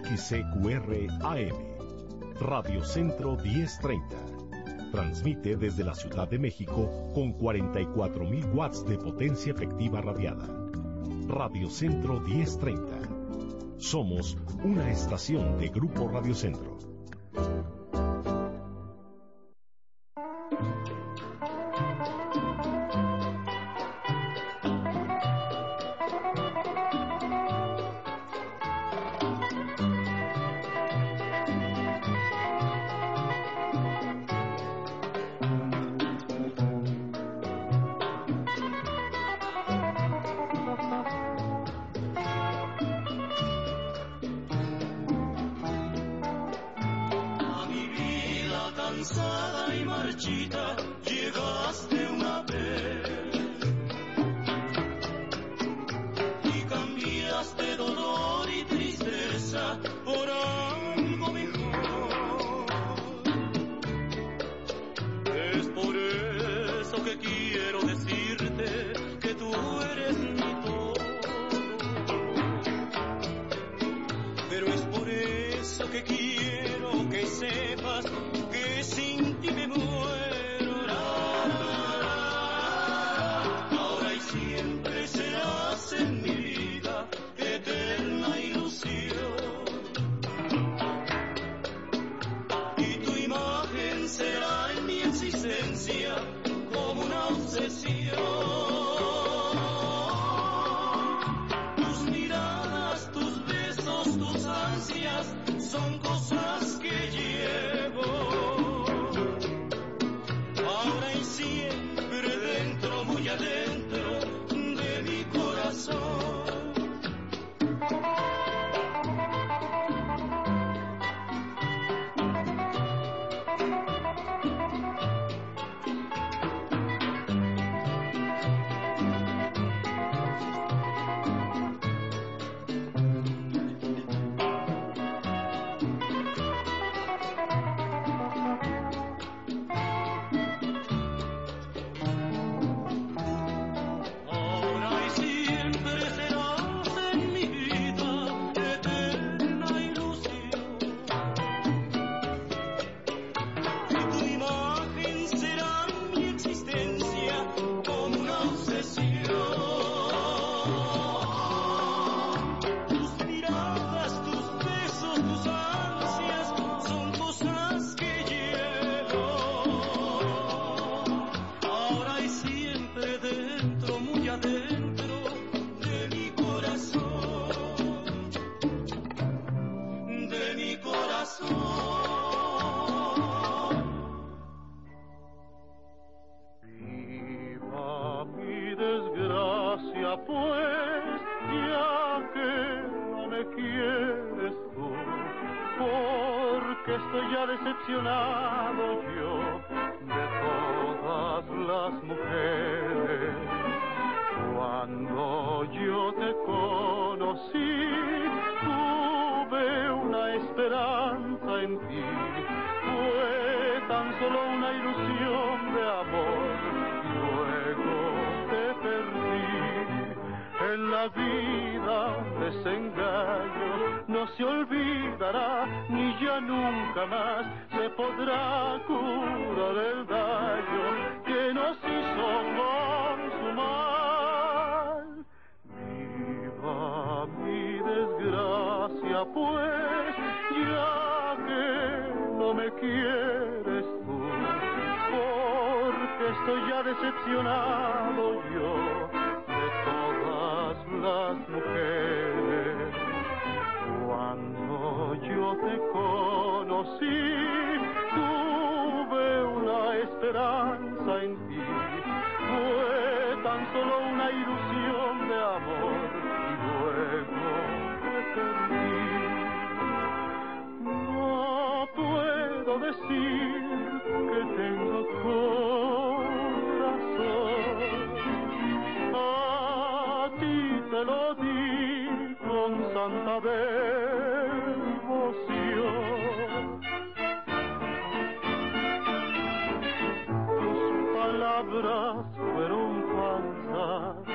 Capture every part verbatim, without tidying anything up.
X C Q R A M, Radio Centro diez treinta. Transmite desde la Ciudad de México con cuarenta y cuatro mil watts de potencia efectiva radiada. Radio Centro diez treinta. Somos una estación de Grupo Radio Centro.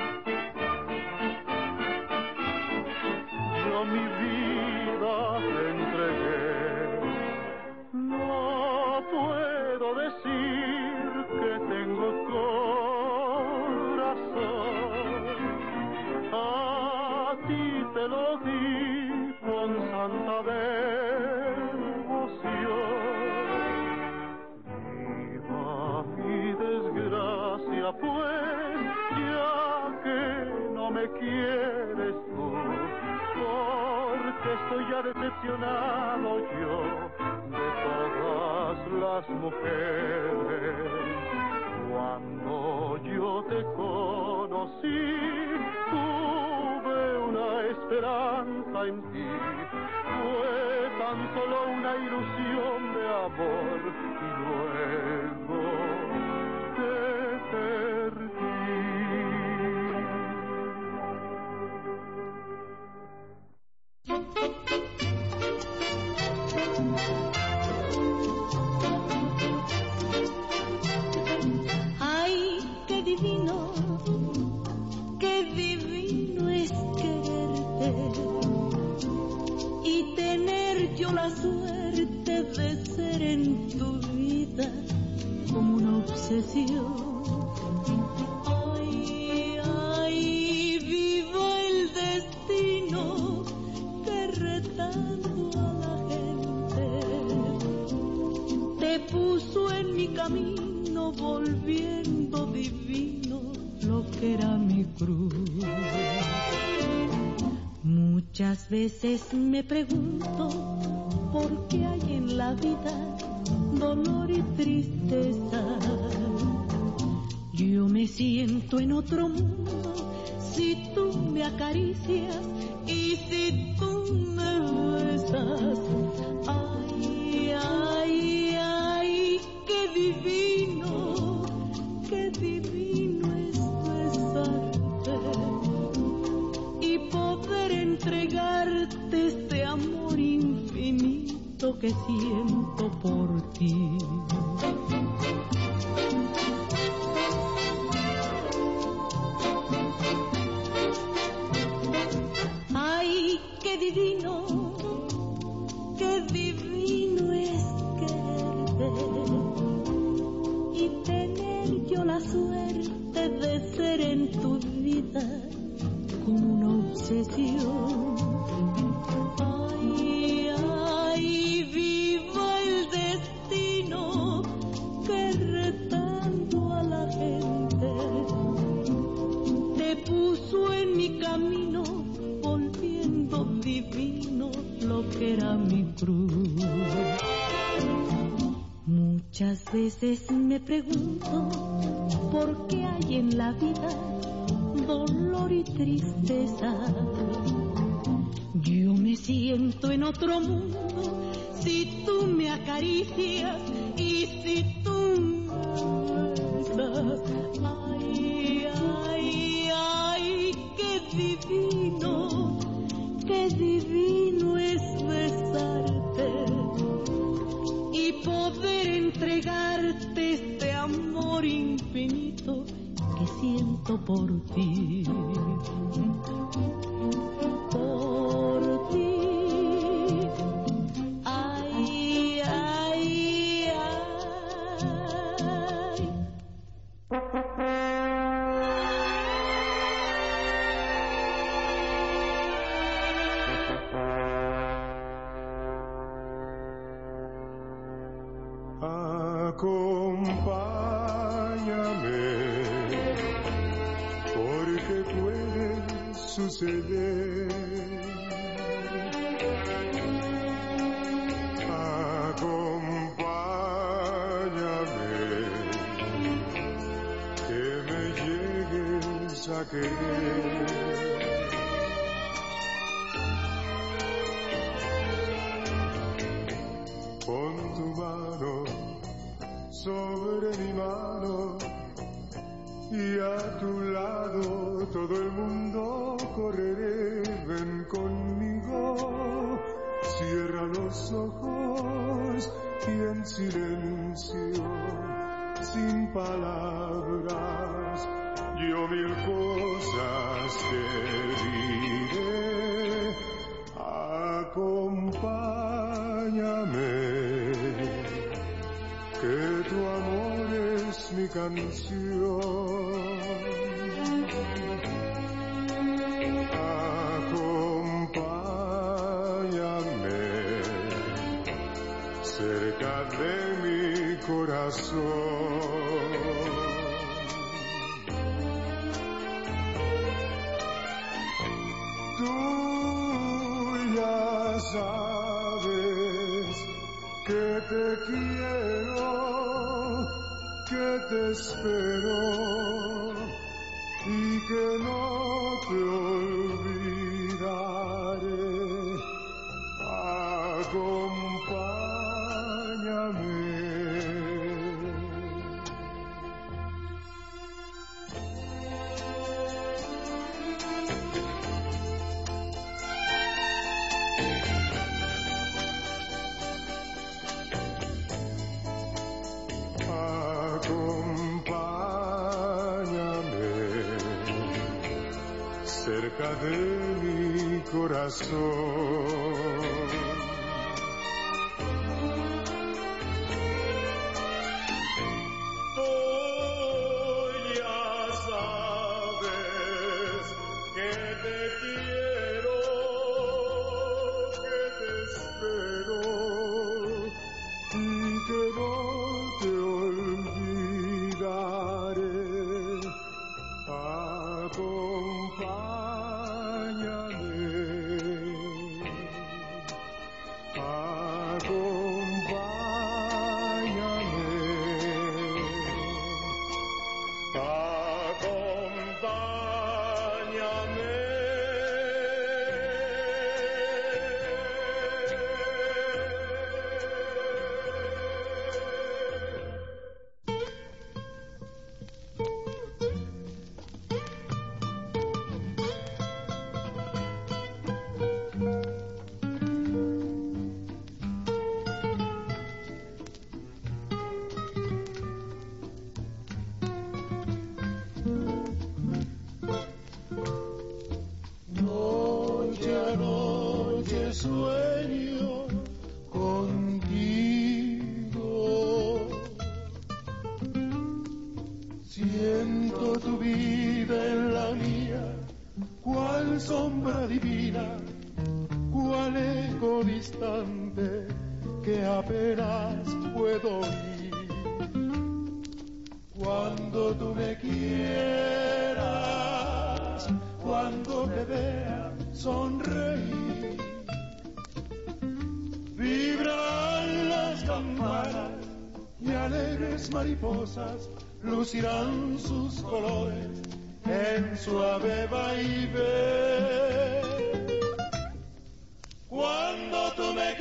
mi vida decepcionado yo de todas las mujeres. Cuando yo te conocí, tuve una esperanza en ti. Fue tan solo una ilusión de amor y luego te perdí. Ay, qué divino, qué divino es quererte y tener yo la suerte de ser en tu vida como una obsesión. Ay, ay, viva el destino que retando a la gente te puso en mi camino, volviendo divino lo que era mi cruz. Muchas veces me pregunto por qué hay en la vida dolor y tristeza. Yo me siento en otro mundo si tú me acaricias y si tú me besas. Ay, ay, ay, qué divino, qué divino es besarte y poder entregarte este amor infinito que siento por ti. Ay, qué divino, qué divino es quererte y tener yo la suerte de ser en tu vida como una obsesión. Ay, ay, viva el destino que retando a la gente te puso en mi camino, volviendo divino lo que era mi cruz. Muchas veces me pregunto por qué hay en la vida dolor y tristeza. Yo me siento en otro mundo si tú me acaricias y si tú me besas. Ay, ay, ay, qué divino, qué divino es besarte y poder entregarte este amor infinito que siento por ti. Por ti. Ay, ay, ay. Acompáñame, porque puede suceder. Acompáñame, que me llegues a querer. Pon tu mano sobre mi mano y a tu lado todo el mundo correré. Ven conmigo, cierra los ojos y en silencio, sin palabras, yo mil cosas te diré. Acompáñame, que tu amor es mi canción. Acompáñame cerca de mi corazón. Tú ya sabes que te quiero, que te espero y que no te olvidaré. Acompáñame. Cerca de mi corazón. Tú ya sabes que te quiero, que te espero y que no te olvidaré. Sueño contigo, siento tu vida en la mía, cual sombra divina, cual eco distante que apenas puedo oír. Cuando tú me quieras, cuando me veas sonreír, vibrarán las campanas y alegres mariposas lucirán sus colores en suave vaivén. Cuando tú me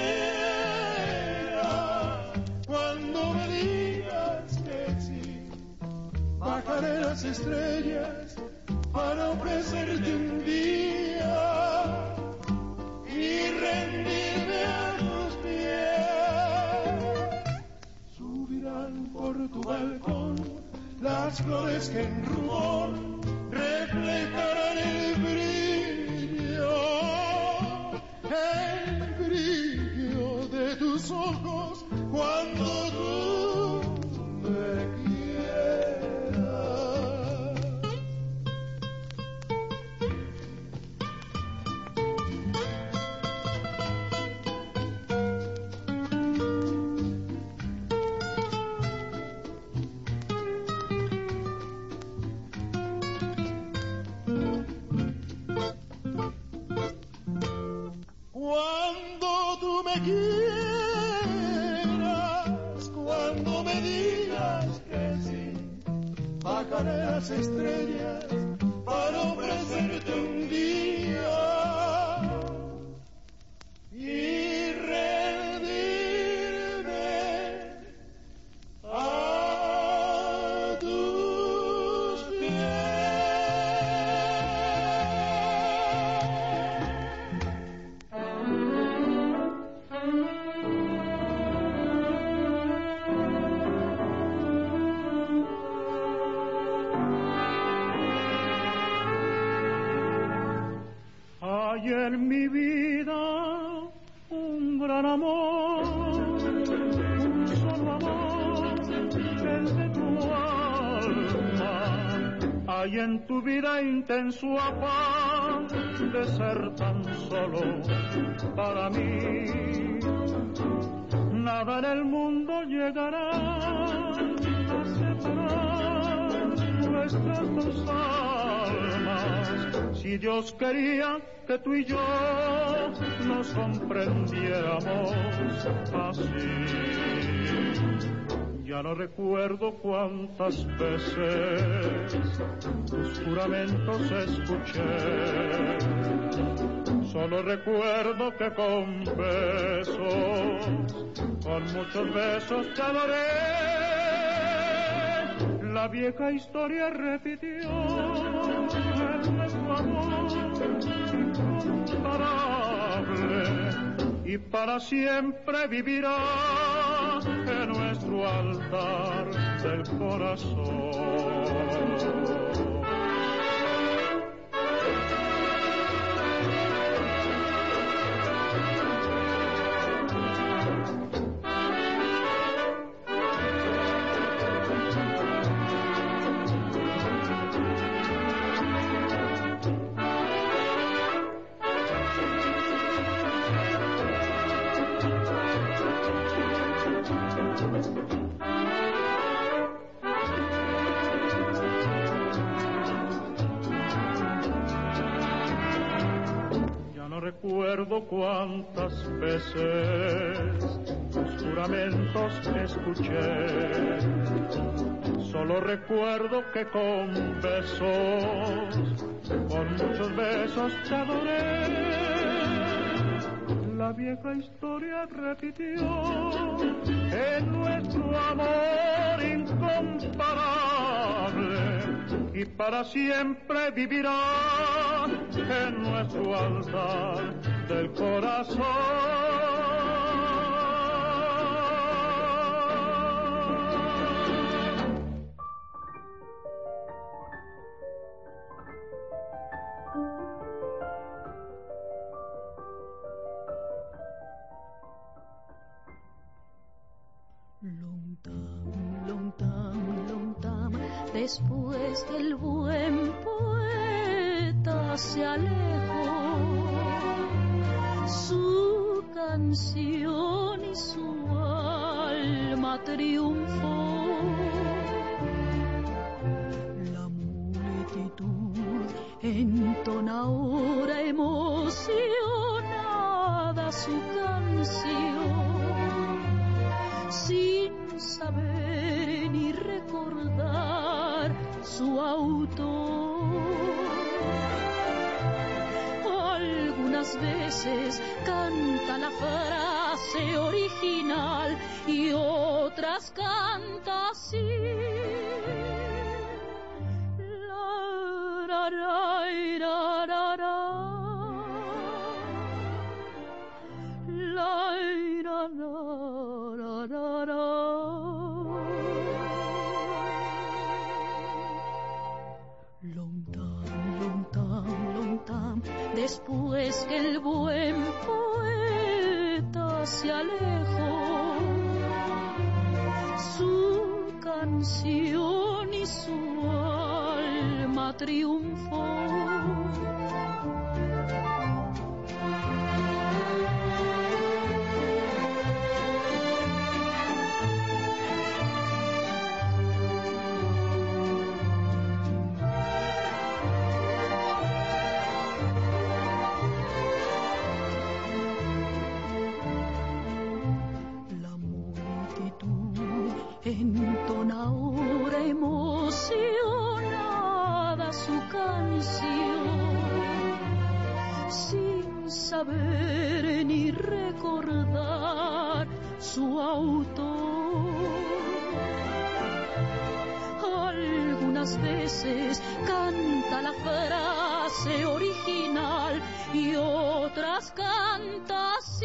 quieras, cuando me digas que sí, bajaré las estrellas para ofrecerte un día y rendirme a tus pies. Subirán por tu balcón las flores que en rumor reflejarán el brillo, el brillo de tus ojos cuando tú me quieras. Cuando tú me quieras, cuando me digas que sí, bajaré las estrellas para ofrecerte un día y rendirme a tus pies. Hay en mi vida un gran amor, un solo amor, el de tu alma. Hay en tu vida intenso afán de ser tan solo para mí. Nada en el mundo llegará a separar nuestras dos almas. Si Dios quería que tú y yo nos comprendiéramos así. Ya no recuerdo cuántas veces tus juramentos escuché. Solo recuerdo que con besos, con muchos besos te adoré. La vieja historia repitió en nuestro amor incomparable y para siempre vivirá en nuestro altar del corazón. Recuerdo cuántas veces tus juramentos escuché. Solo recuerdo que con besos, con muchos besos te adoré. La vieja historia repitió en nuestro amor incomparable y para siempre vivirá en nuestro altar del corazón. Long time, long time, long time, después que el buen poeta se alejó, su canción y su alma triunfó. La multitud entona ahora emocionada su canción, sin saber ni recordar su autor. Algunas veces canta la frase original y otras canta así. La, ra, ra, ra, ra, ra. La, ra, ra, ra, ra, ra. Long time, long time, long time, después que el buen poeta se alejó, su canción y su alma triunfó. Entona ahora emocionada su canción, sin saber ni recordar su autor. Algunas veces canta la frase original y otras canta así.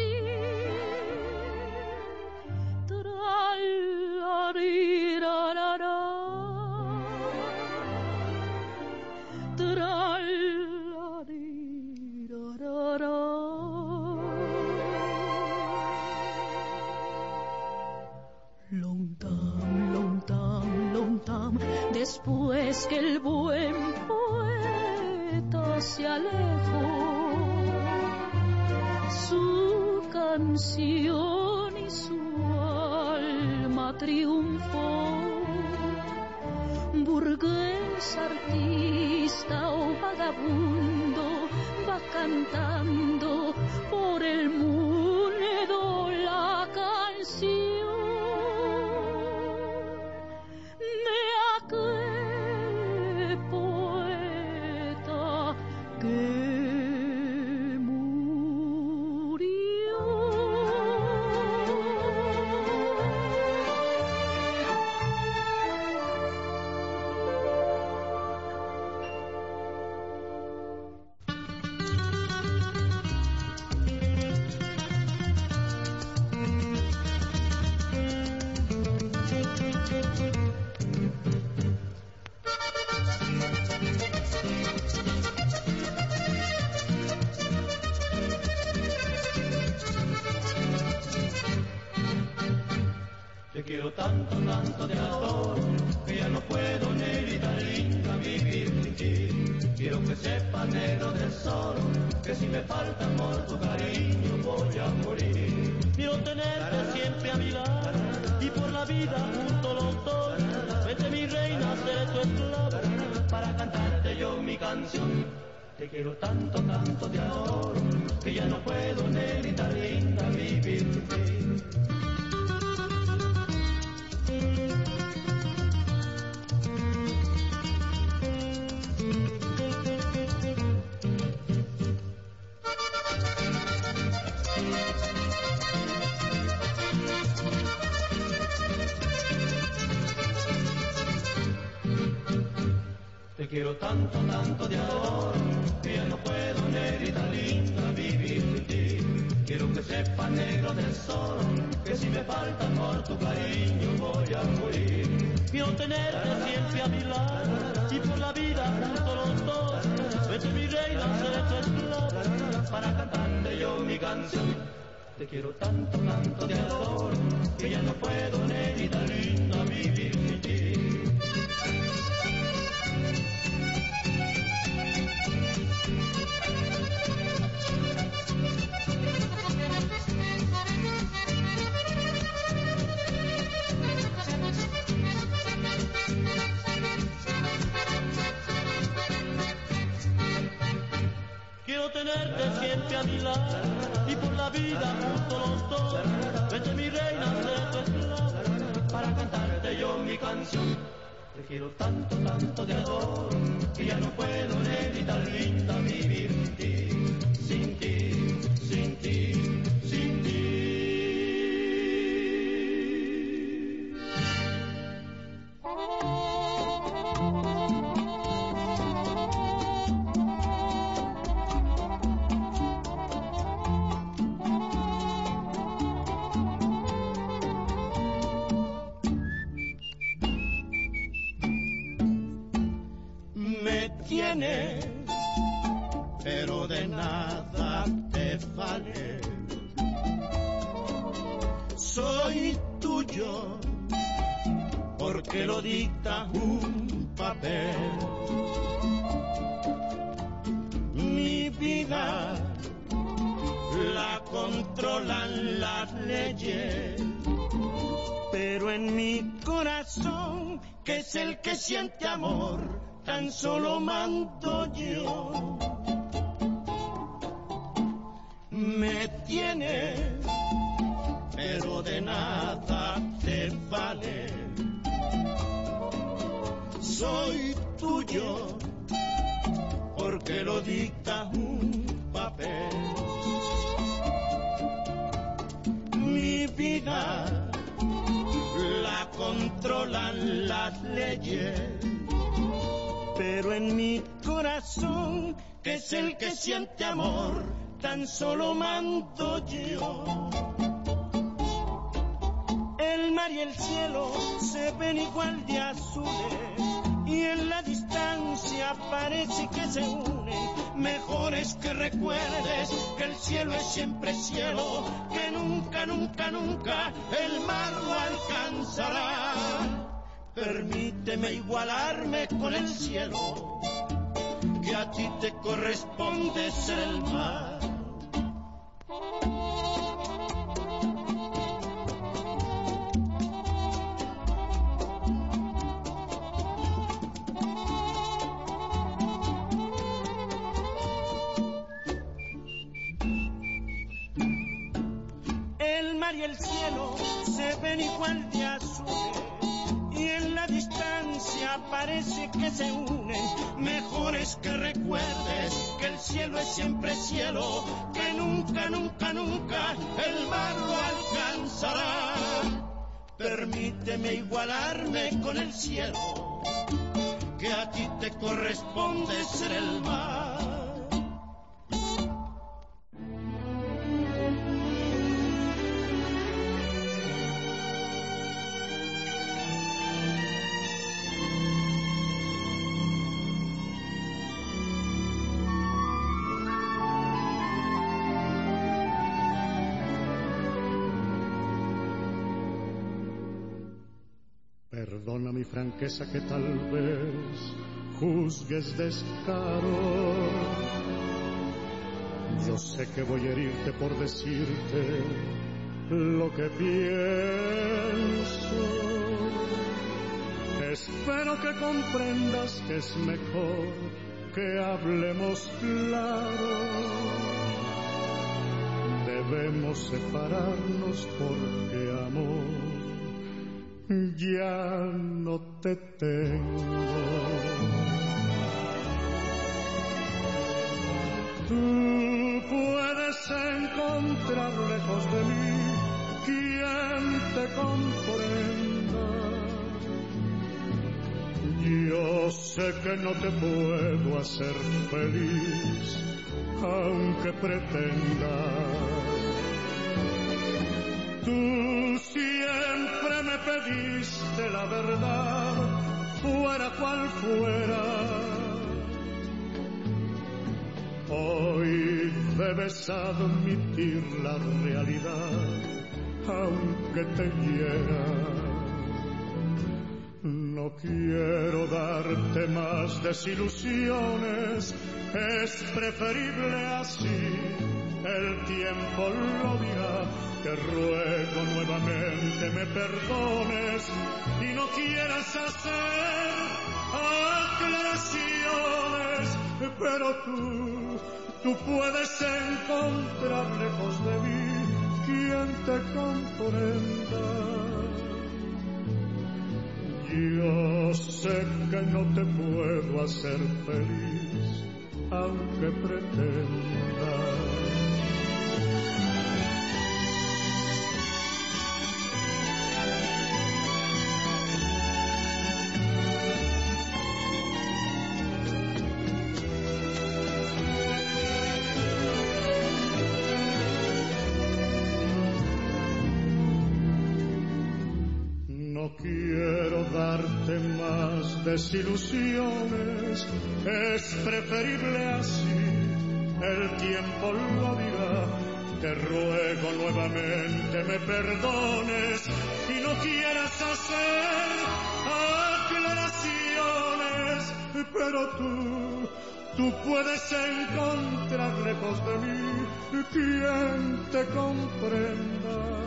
Long time, long time, long time, después que el buen poeta se alejó, su canción y su alma triunfó. burgués, artista o vagabundo, va cantando por el mundo la canción de aquel poeta que quiero tanto, tanto te adoro, que ya no puedo, negrita linda, vivir sin ti. Quiero que sepas, negro tesoro, que si me falta amor, tu cariño, voy a morir. Quiero tenerte siempre a mi lado, y por la vida junto los dos. Vete mi reina, seré tu esclavo, para cantarte yo mi canción. Te quiero tanto, tanto te adoro, que ya no puedo, negrita linda, vivir sin ti. Te quiero tanto, tanto te adoro, que ya no puedo, negrita linda, vivir sin ti. Quiero que sepas, negro tesoro, que si me falta amor, tu cariño, voy a morir. Quiero tenerte siempre a mi lado, y por la vida junto los dos. Vete mi reina, seré tu esclavo, para cantarte yo mi canción. Te quiero tanto, tanto te adoro, que ya no puedo, negrita linda, vivir sin ti. Quiero tenerte siempre a mi lado, y por la vida junto los dos. Vete mi reina, seré tu esclavo, para cantarte yo mi canción. Te quiero tanto, tanto te adoro, que ya no puedo, negrita linda, vivir sin ti, sin ti, sin ti, sin ti. Tienes, pero de nada te vale. Soy tuyo porque lo dicta un papel. Mi vida la controlan las leyes, pero en mi corazón, que es el que siente amor, tan solo mando yo. Me tienes, pero de nada te vale. Soy tuyo porque lo dicta un papel. Mi vida la controlan las leyes, pero en mi corazón, que es el que siente amor, tan solo mando yo. El mar y el cielo se ven igual de azules, y en la distancia parece que se unen. Mejor es que recuerdes que el cielo es siempre cielo, que nunca, nunca, nunca el mar lo alcanzará. Permíteme igualarme con el cielo, que a ti te corresponde ser el mar. mar y el cielo se ven igual de azules y en la distancia parece que se unen. Mejor es que recuerdes que el cielo es siempre cielo, que nunca, nunca, nunca el mar lo alcanzará. Permíteme igualarme con el cielo, que a ti te corresponde ser el mar. Perdona mi franqueza que tal vez juzgues descaro. Yo sé que voy a herirte por decirte lo que pienso. Espero que comprendas que es mejor que hablemos claro. Debemos separarnos porque amor ya no te tengo. Tú puedes encontrar lejos de mí quien te comprenda. Yo sé que no te puedo hacer feliz, aunque pretenda. Tú siempre me pediste la verdad, fuera cual fuera. Hoy debes admitir la realidad, aunque te hiera. No quiero darte más desilusiones, es preferible así, el tiempo lo dirá. Te ruego nuevamente me perdones y no quieras hacer aclaraciones, pero tú, tú puedes encontrar lejos de mí quien te comprenda. Yo sé que no te puedo hacer feliz, aunque pretenda. No quiero darte más desilusiones, es preferible así, el tiempo lo dirá. Te ruego nuevamente me perdones y no quieras hacer aclaraciones, pero tú, tú puedes encontrar lejos de mí quien te comprenda.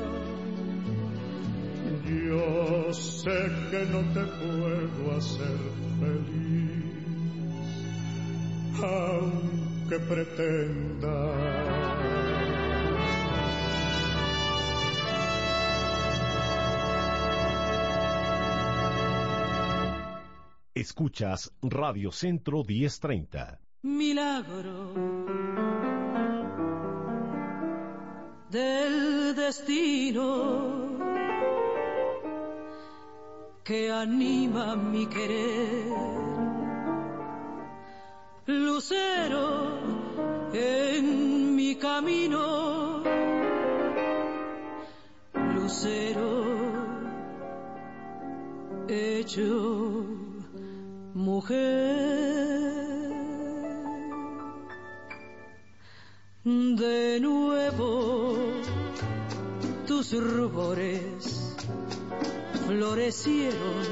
Yo sé que no te puedo hacer feliz, aunque pretenda. Escuchas Radio Centro diez treinta. Milagro del destino que anima mi querer, lucero en mi camino, lucero hecho mujer. De nuevo tus rubores florecieron,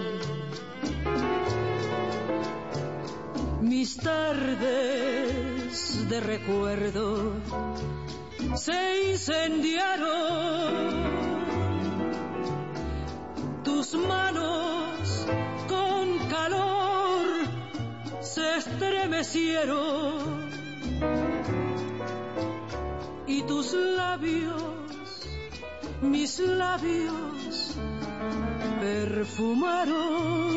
mis tardes de recuerdo se incendiaron, tus manos con calor se estremecieron y tus labios mis labios perfumaron.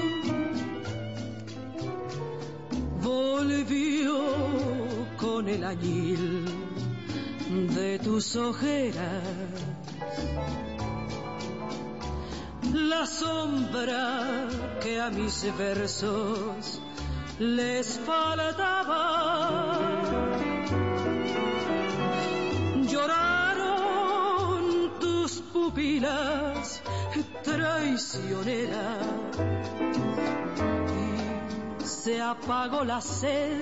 Volvió con el añil de tus ojeras la sombra que a mis versos les faltaba. Lloraron tus pupilas traicioneras y se apagó la sed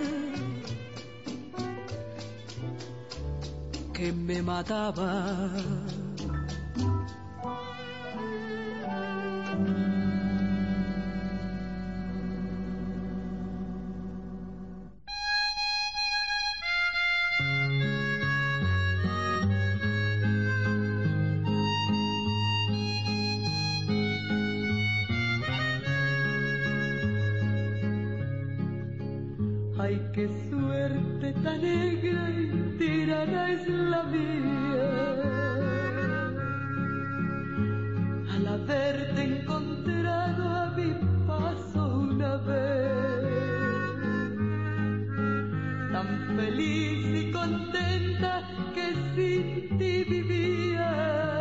que me mataba. Ay, qué suerte tan negra y tirana es la mía, al haberte encontrado a mi paso una vez, tan feliz y contenta que sin ti vivía,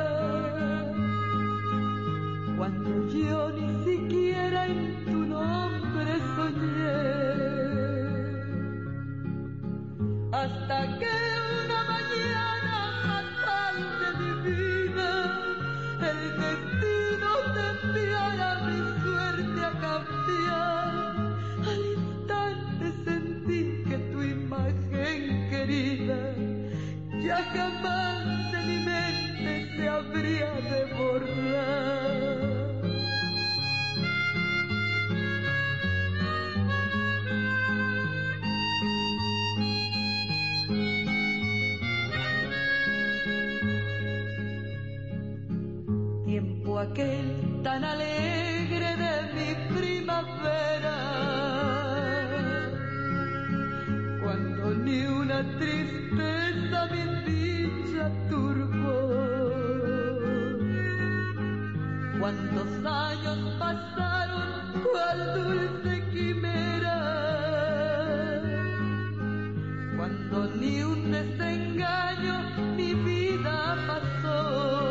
cuando yo ni siquiera en tu nombre soñé. Hasta que una mañana fatal de mi vida el destino te enviara mi suerte a cambiar. Al instante sentí que tu imagen querida ya jamás de mi mente se habría de borrar. Aquel tan alegre de mi primavera, cuando ni una tristeza mi dicha turbó, cuántos años pasaron cual dulce quimera, cuando ni un desengaño mi vida pasó.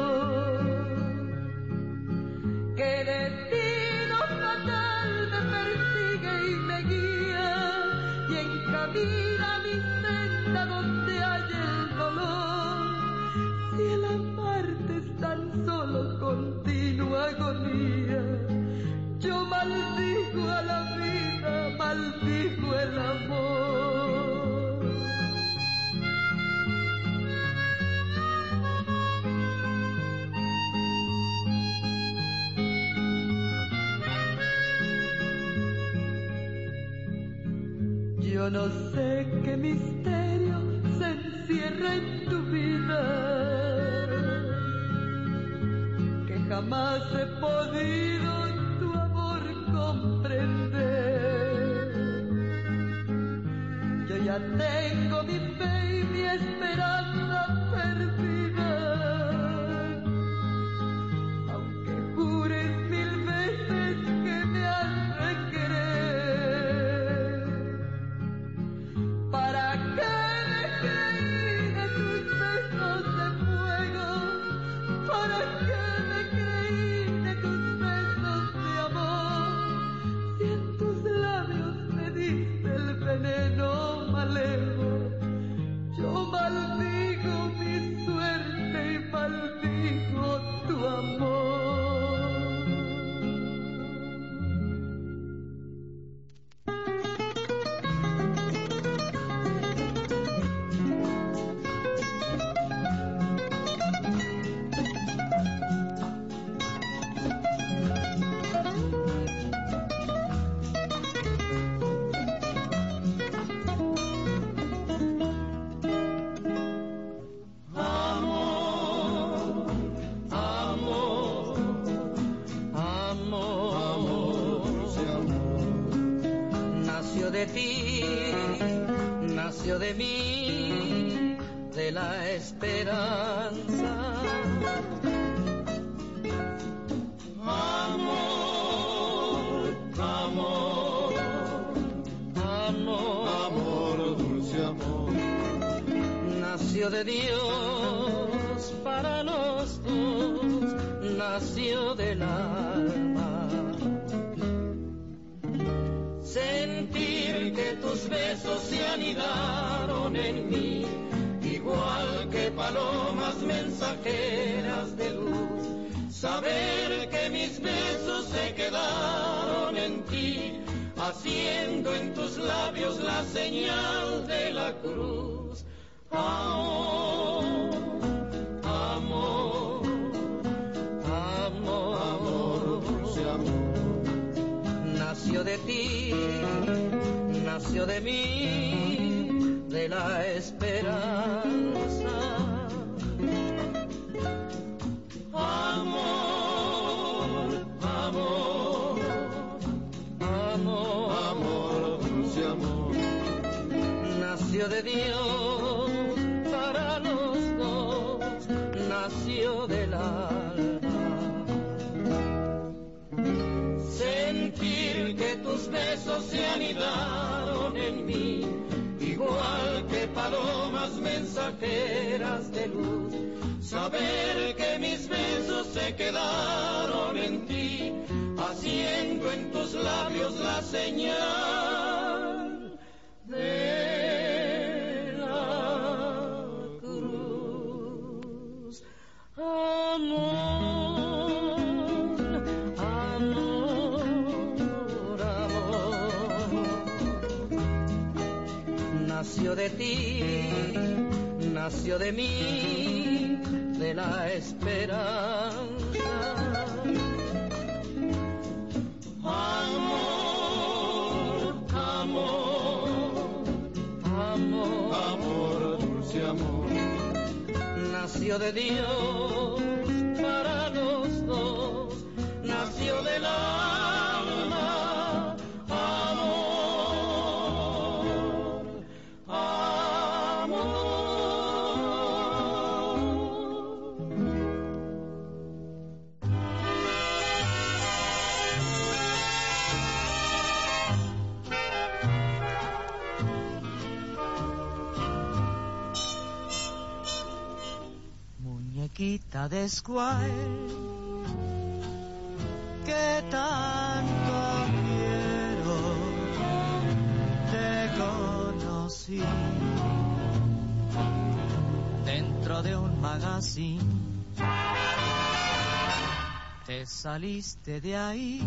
¡Qué destino fatal me persigue y me guía y encamina mi senda donde hay el dolor! Si el amarte es tan solo continua agonía, yo maldigo a la vida, maldigo el amor. Yo no sé qué misterio se encierra en tu vida, que jamás he podido tu amor comprender. Yo ya tengo mi fe y mi esperanza perdida, aunque jures mil veces que me has de querer. ¿Para qué me creí de tus besos de fuego? ¿Para qué me creí de tus besos de amor? Si en tus labios me diste el veneno malevo, yo maldigo mi suerte y maldigo tu amor. De mí, de la esperanza, nació de Dios para los dos, nació del alma. Sentir que tus besos se anidaron en mí, igual que palomas mensajeras de luz. Saber que mis besos se quedaron en ti, haciendo en tus labios la señal de la cruz. Amor, amor, amor, amor, dulce amor. Nació de ti, nació de mí, de la esperanza. Amor, amor, amor, amor, dulce amor. Nació de Dios para los dos, nació del alma. Sentir que tus besos se anidaron en mí, igual que palomas mensajeras de luz. Saber que mis besos se quedaron en ti, haciendo en tus labios la señal de la cruz. Amor, amor, amor. Nació de ti, nació de mí, de la esperanza. Amor, amor, amor, amor, dulce amor. Nació de Dios para los dos, nació del alma. Amor, amor. Muñequita de Squire, que tanto quiero, te conocí dentro de un magazine, te saliste de ahí,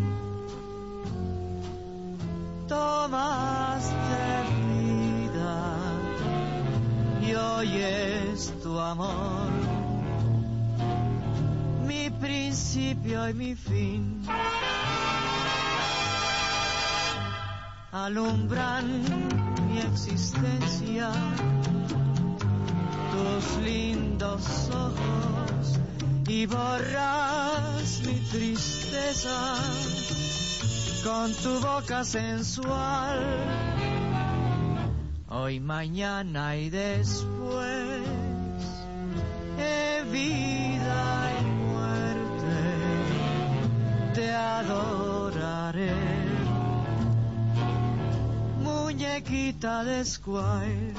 tomaste vida y hoy es tu amor, mi principio y mi fin. Alumbran mi existencia tus lindos ojos y borras mi tristeza con tu boca sensual. Hoy, mañana y después, en vida y muerte, te adoraré. Muñequita de Squire.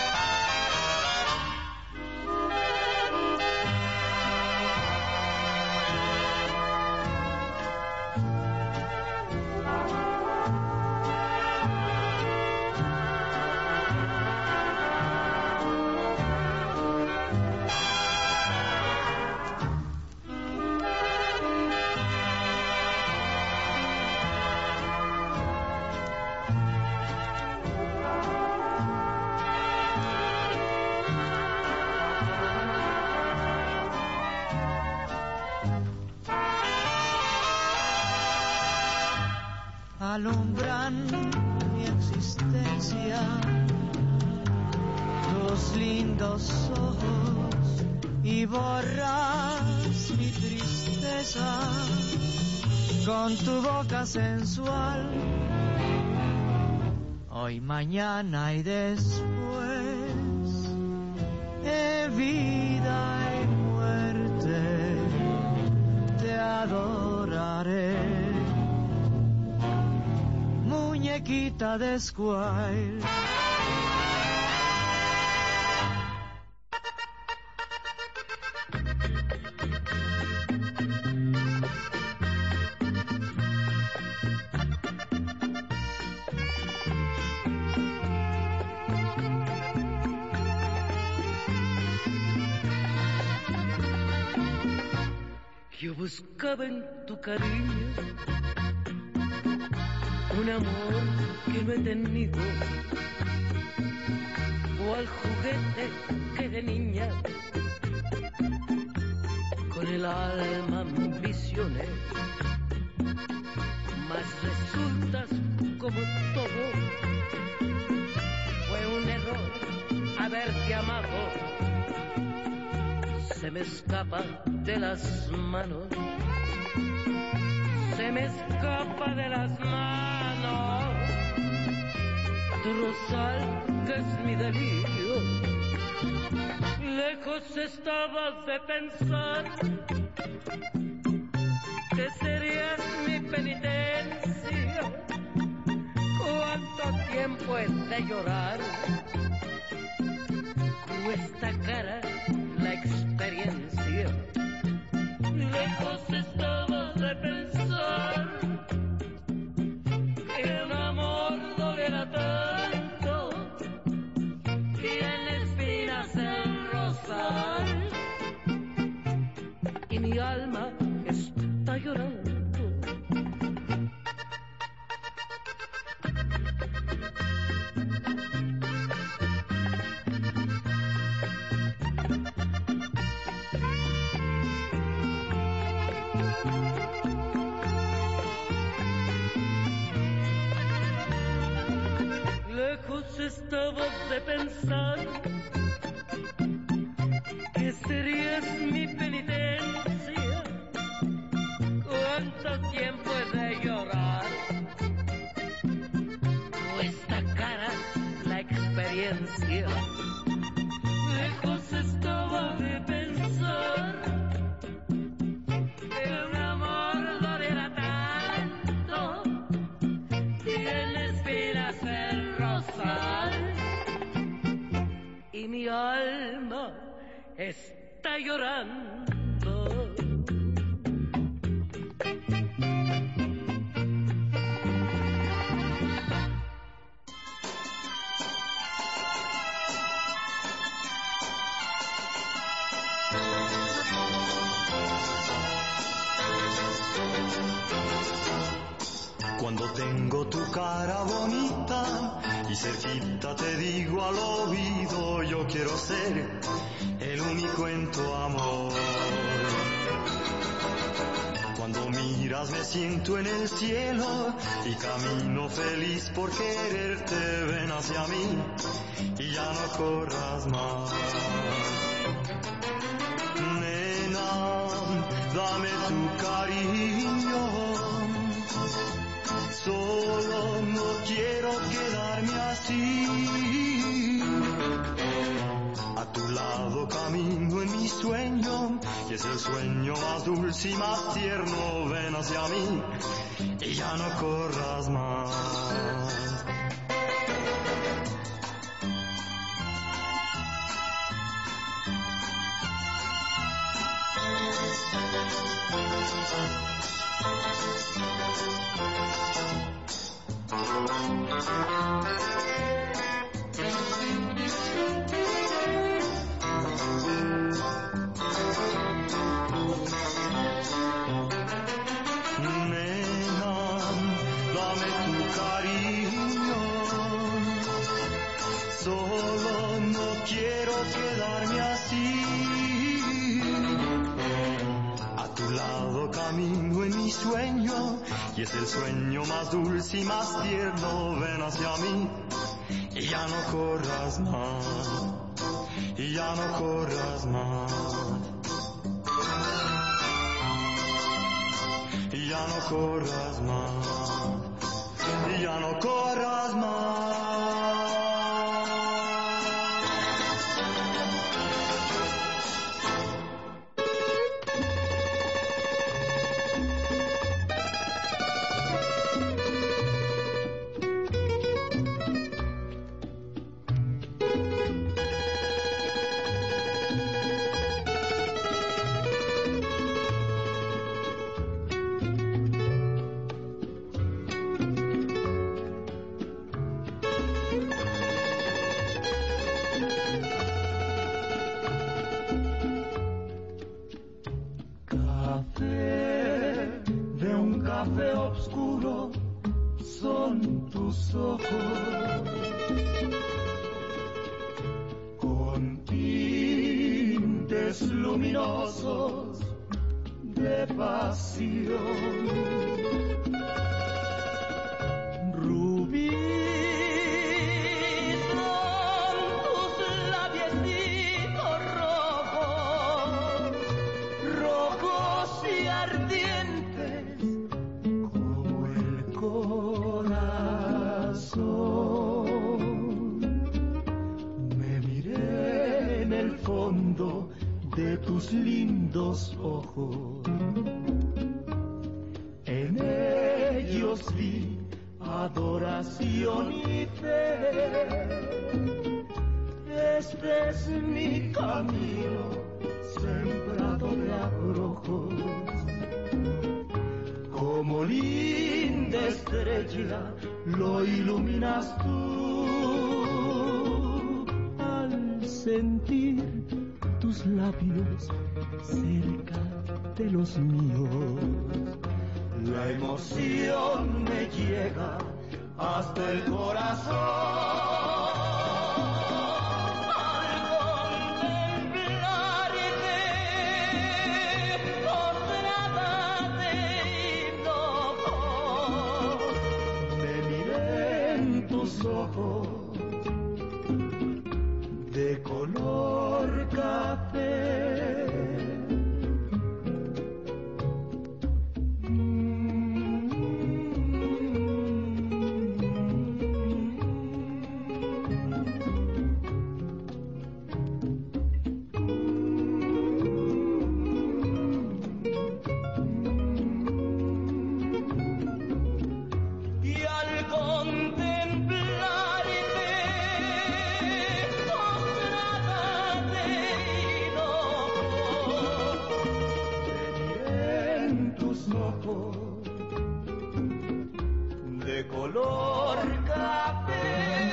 Alumbran mi existencia tus lindos ojos y borras mi tristeza con tu boca sensual. Hoy, mañana y después, en vida y muerte, te adoraré. Muñequita de Squire. Yo buscaba en tu cariño un amor que no he tenido, o al juguete que de niña con el alma ambicioné, mas resultas como todo, fue un error haberte amado, se me escapa de las manos, se me escapa de las manos, tu rosal que es mi delirio, lejos estabas de pensar que serías mi penitencia, cuánto tiempo es de llorar, cuesta cara la experiencia, lejos estabas de pensar que un amor doliera tanto, tiene espinas el rosal, y mi alma está llorando. Estabas de pensar que serías mi penitencia, cuánto tiempo he de llorar, cuesta cara la experiencia, lejos estaba de pensar que un amor doliera tanto, tiene espinas el rosal, y mi alma está llorando. Cuando tengo tu cara bonita y cerquita te digo al oído, yo quiero ser el único en tu amor. Cuando miras me siento en el cielo y camino feliz por quererte, ven hacia mí y ya no corras más. Nena, dame tu cariño, solo no quiero quedarme así. A tu lado camino en mi sueño, y es el sueño más dulce y más tierno. Ven hacia mí y ya no corras más. Camino en mi sueño, y es el sueño más dulce y más tierno. Ven hacia mí y ya no corras más, y ya no corras más, y ya no corras más, y ya no corras más. oscuro son tus ojos, con tintes luminosos de pasión. Rubí son tus labiecitos rojos, rojos y ardientes como el corazón. Me miré en el fondo de tus lindos ojos, en ellos vi adoración y fe. Este es mi camino sembrado de abrojos, como linda estrella lo iluminas tú. Al sentir tus labios cerca de los míos, la emoción me llega hasta el corazón. Al contemplarte, ordenada de hinojos, me miré en tus ojos de color café. De color café.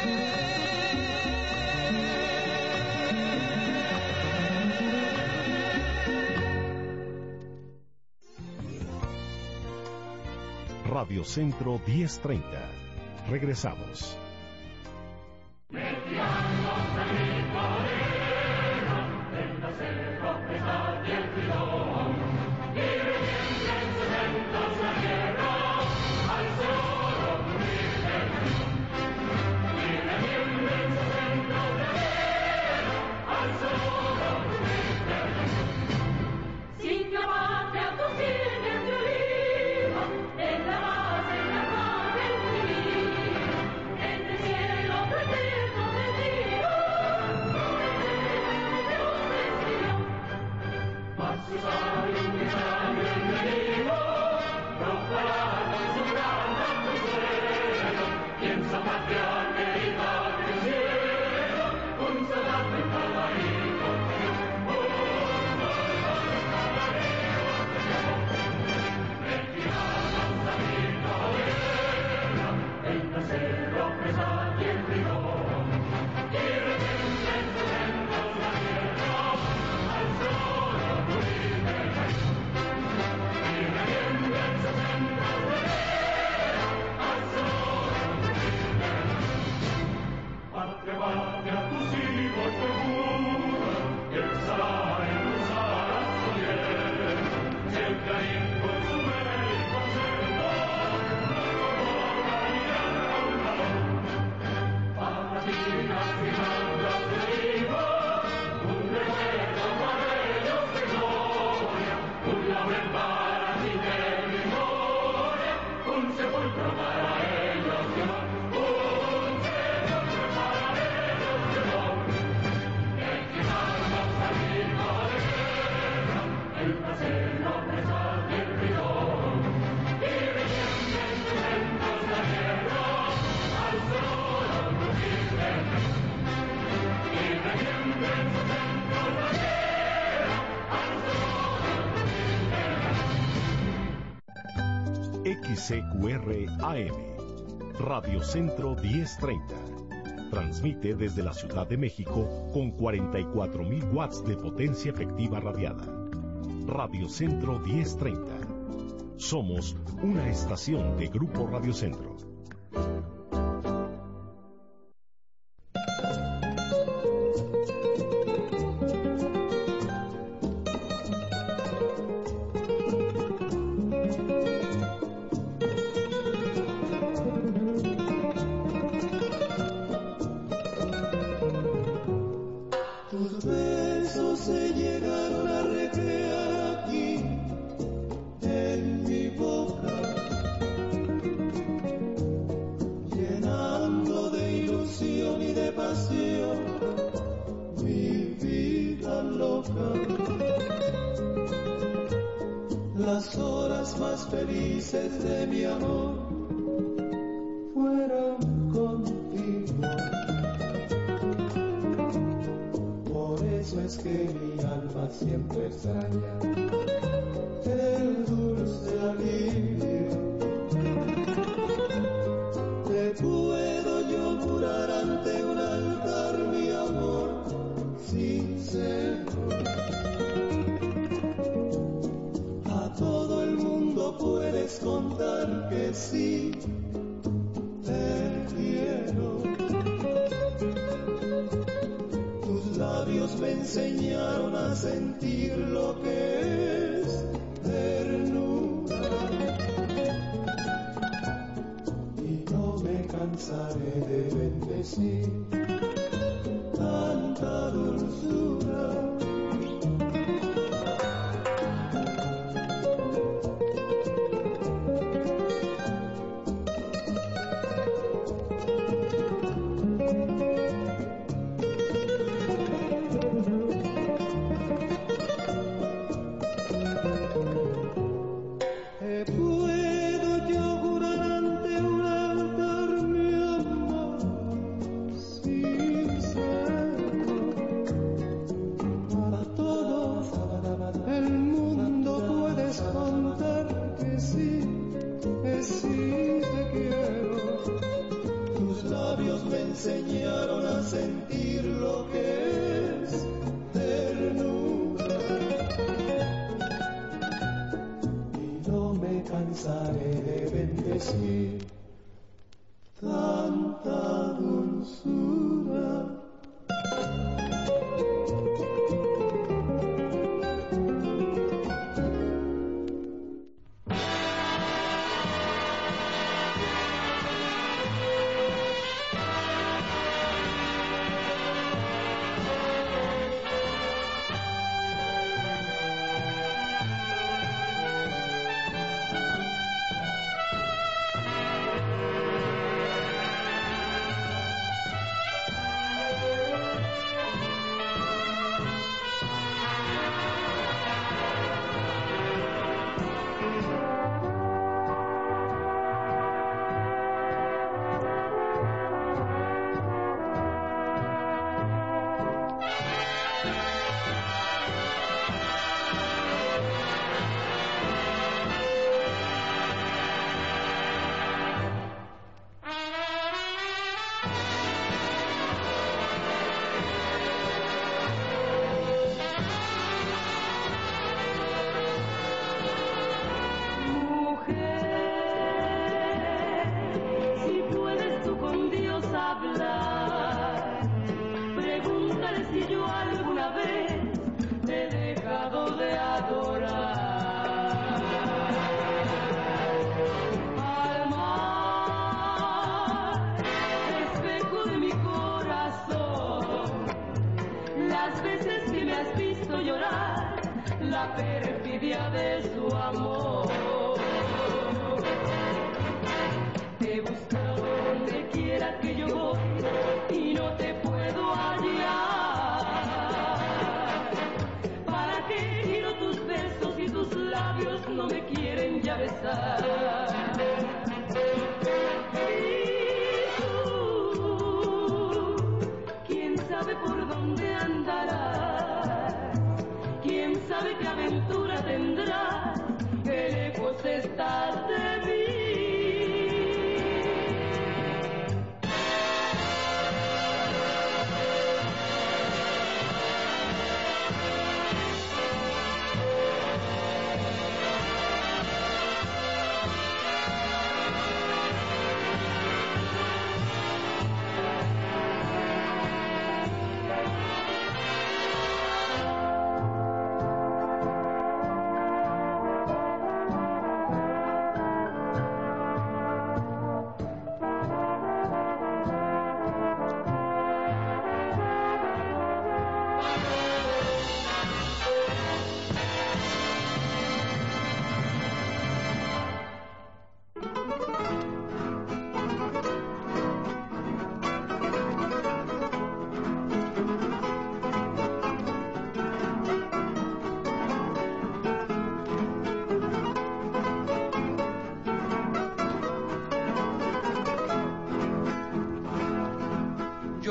Radio Centro diez treinta. Regresamos. X C Q R A M, Radio Centro diez treinta. Transmite desde la Ciudad de México con cuarenta y cuatro mil watts de potencia efectiva radiada. Radio Centro diez treinta. Somos una estación de Grupo Radio Centro. Tus besos se llegaron a recrear aquí en mi boca, llenando de ilusión y de pasión mi vida loca. Las horas más felices de mi amor fueron contigo. Por eso es que mi alma siempre extraña el dulce alivio. Te puedo yo jurar ante un altar mi amor sincero. A todo el mundo puedes contar que sí te quiero. Tus labios me enseñaron a sentir lo que es ternura, y no me cansaré de bendecir tanta dulzura. Enseñaron a sentir lo que es ternura, y no me cansaré de bendecir tanta dulzura.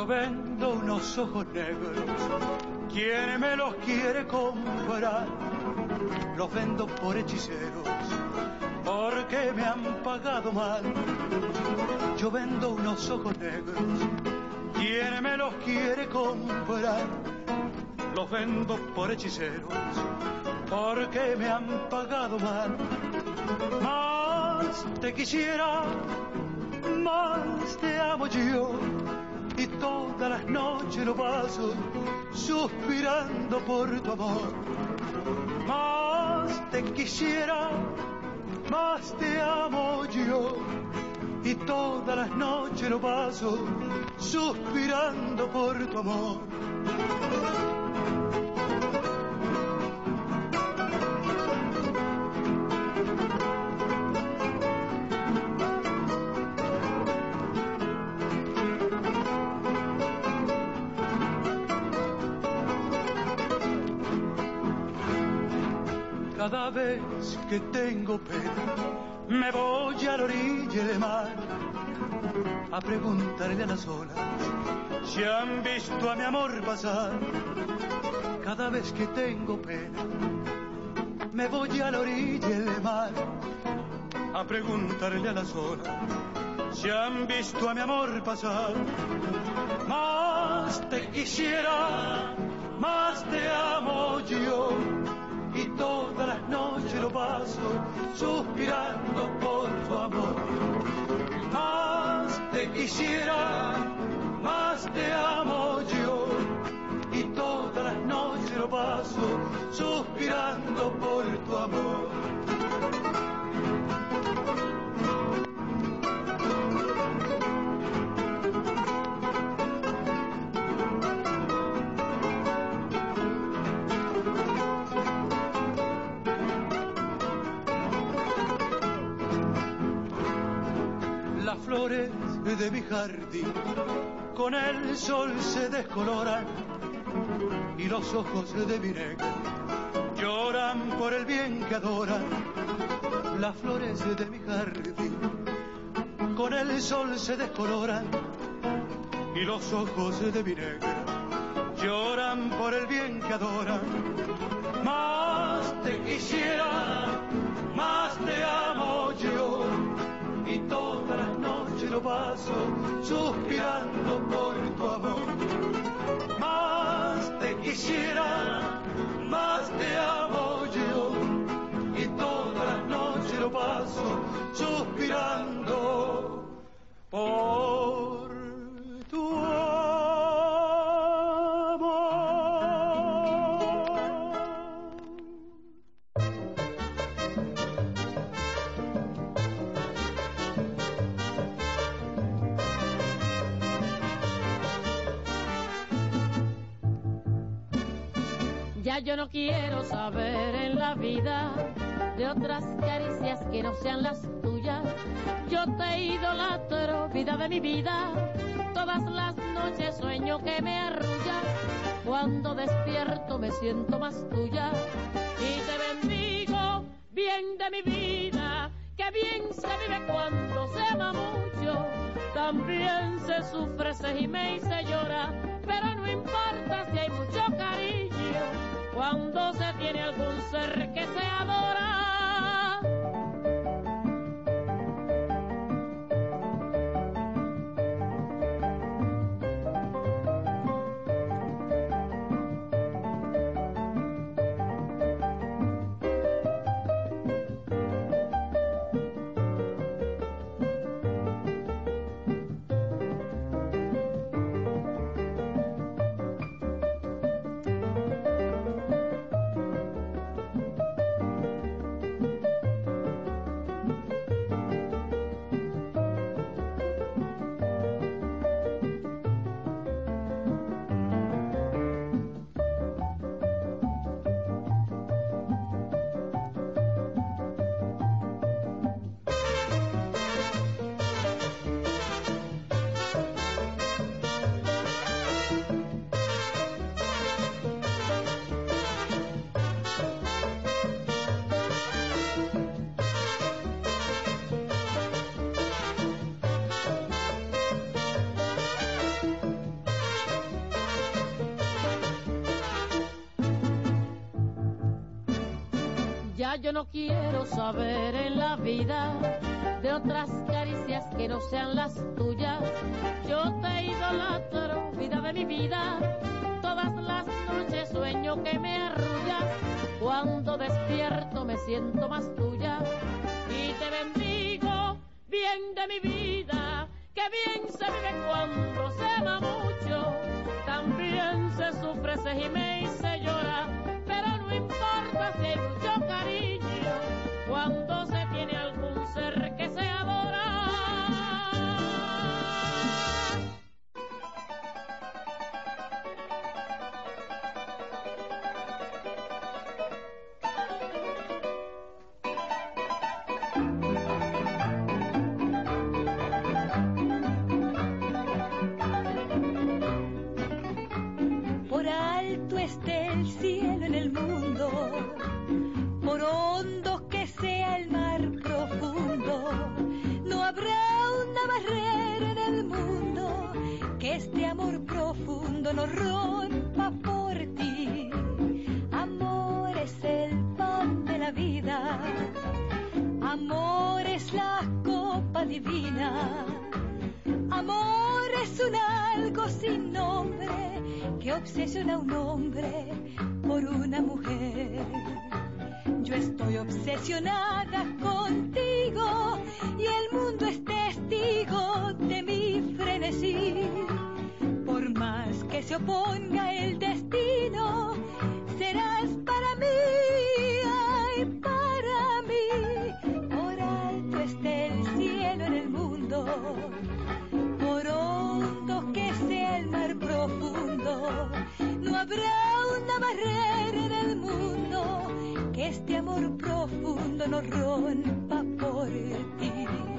vendo unos ojos negros, ¿quién me los quiere comprar? Los vendo por hechiceros, porque me han pagado mal. Yo vendo unos ojos negros, ¿quién me los quiere comprar? Los vendo por hechiceros, porque me han pagado mal. Más te quisiera, más te amo yo, y todas las noches lo paso suspirando por tu amor. Más te quisiera, más te amo yo, y todas las noches lo paso suspirando por tu amor. Cada vez que tengo pena, me voy a la orilla del mar a preguntarle a las olas si han visto a mi amor pasar. Cada vez que tengo pena, me voy a la orilla del mar a preguntarle a las olas si han visto a mi amor pasar. Más te quisiera, más te amo yo, y todas las noches lo paso suspirando por tu amor. Más te quisiera, más te amo yo, y todas las noches lo paso suspirando por tu amor. Las flores de mi jardín con el sol se descoloran, y los ojos de mi negra lloran por el bien que adoran. Las flores de mi jardín con el sol se descoloran, y los ojos de mi negra lloran por el bien que adoran. Más te quisiera, más te amo yo, y todas las noches lo paso suspirando por tu amor. Más te quisiera, más te amo yo, y todas las noches lo paso suspirando por tu amor. Ya yo no quiero saber en la vida de otras caricias que no sean las tuyas. Yo te idolatro, vida de mi vida. Todas las noches sueño que me arrullas. Cuando despierto me siento más tuya. Y te bendigo, bien de mi vida, que bien se vive cuando se ama mucho. También se sufre, se gime y se llora, pero no importa si hay mucho cariño cuando se tiene algún ser que se adora. Ya yo no quiero saber en la vida de otras caricias que no sean las tuyas. Yo te idolatro, vida de mi vida. Todas las noches sueño que me arrullas. Cuando despierto me siento más tuya. Y te bendigo, bien de mi vida, que bien se vive cuando se ama mucho. También se sufre, se gime y se llora, pero no importa si hay mucho cariño cuando se tiene algún ser que se adora. Por alto esté el cielo en el mundo, por hondo que sea el mar profundo, no habrá una barrera en el mundo que este amor profundo no rompa por ti. Amor es el pan de la vida, amor es la copa divina, amor es un algo sin nombre que obsesiona a un hombre por una mujer. Yo estoy obsesionada contigo y el mundo es testigo de mi frenesí. Por más que se oponga el destino, serás para mí, ay, para mí. Por alto esté el cielo en el mundo, por hondo que sea el mar profundo, no habrá una barrera en el mundo que este amor profundo no rompa por ti.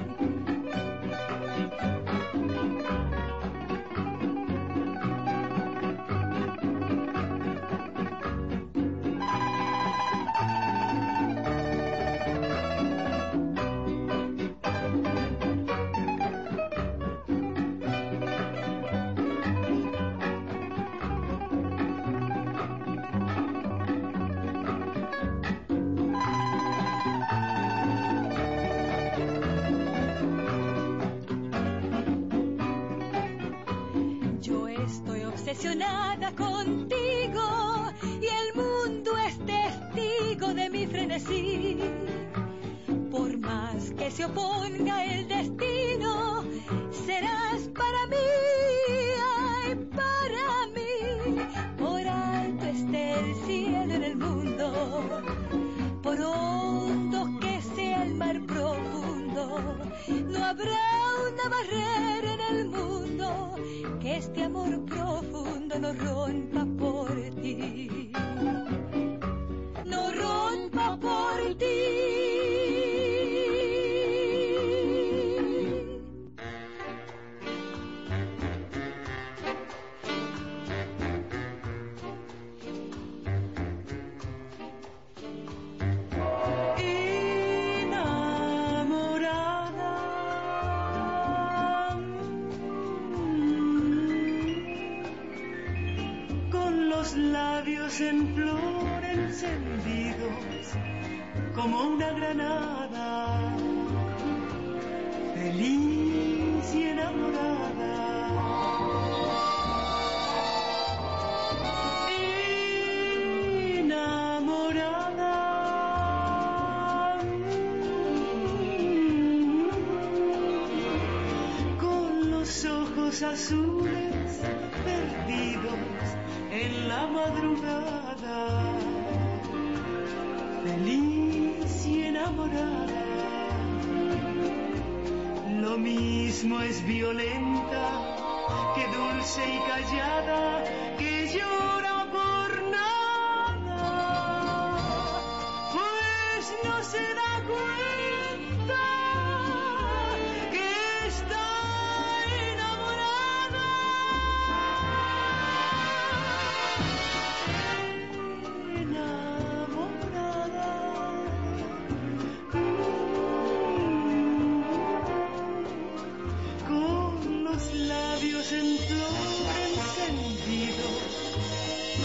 Obsesionada contigo y el mundo es testigo de mi frenesí. Por más que se oponga el destino, serás para mí, ay, para mí. Por alto esté el cielo en el mundo, por hondo que sea el mar profundo, no habrá una barrera en el mundo que este amor profundo no rompa por ti, no rompa por ti. Labios en flor encendidos como una granada, feliz y enamorada. Enamorada, con los ojos azules perdidos en la madrugada, feliz y enamorada. Lo mismo es violenta que dulce y callada, que llora por nada, pues no se da cuenta que está en flor encendidos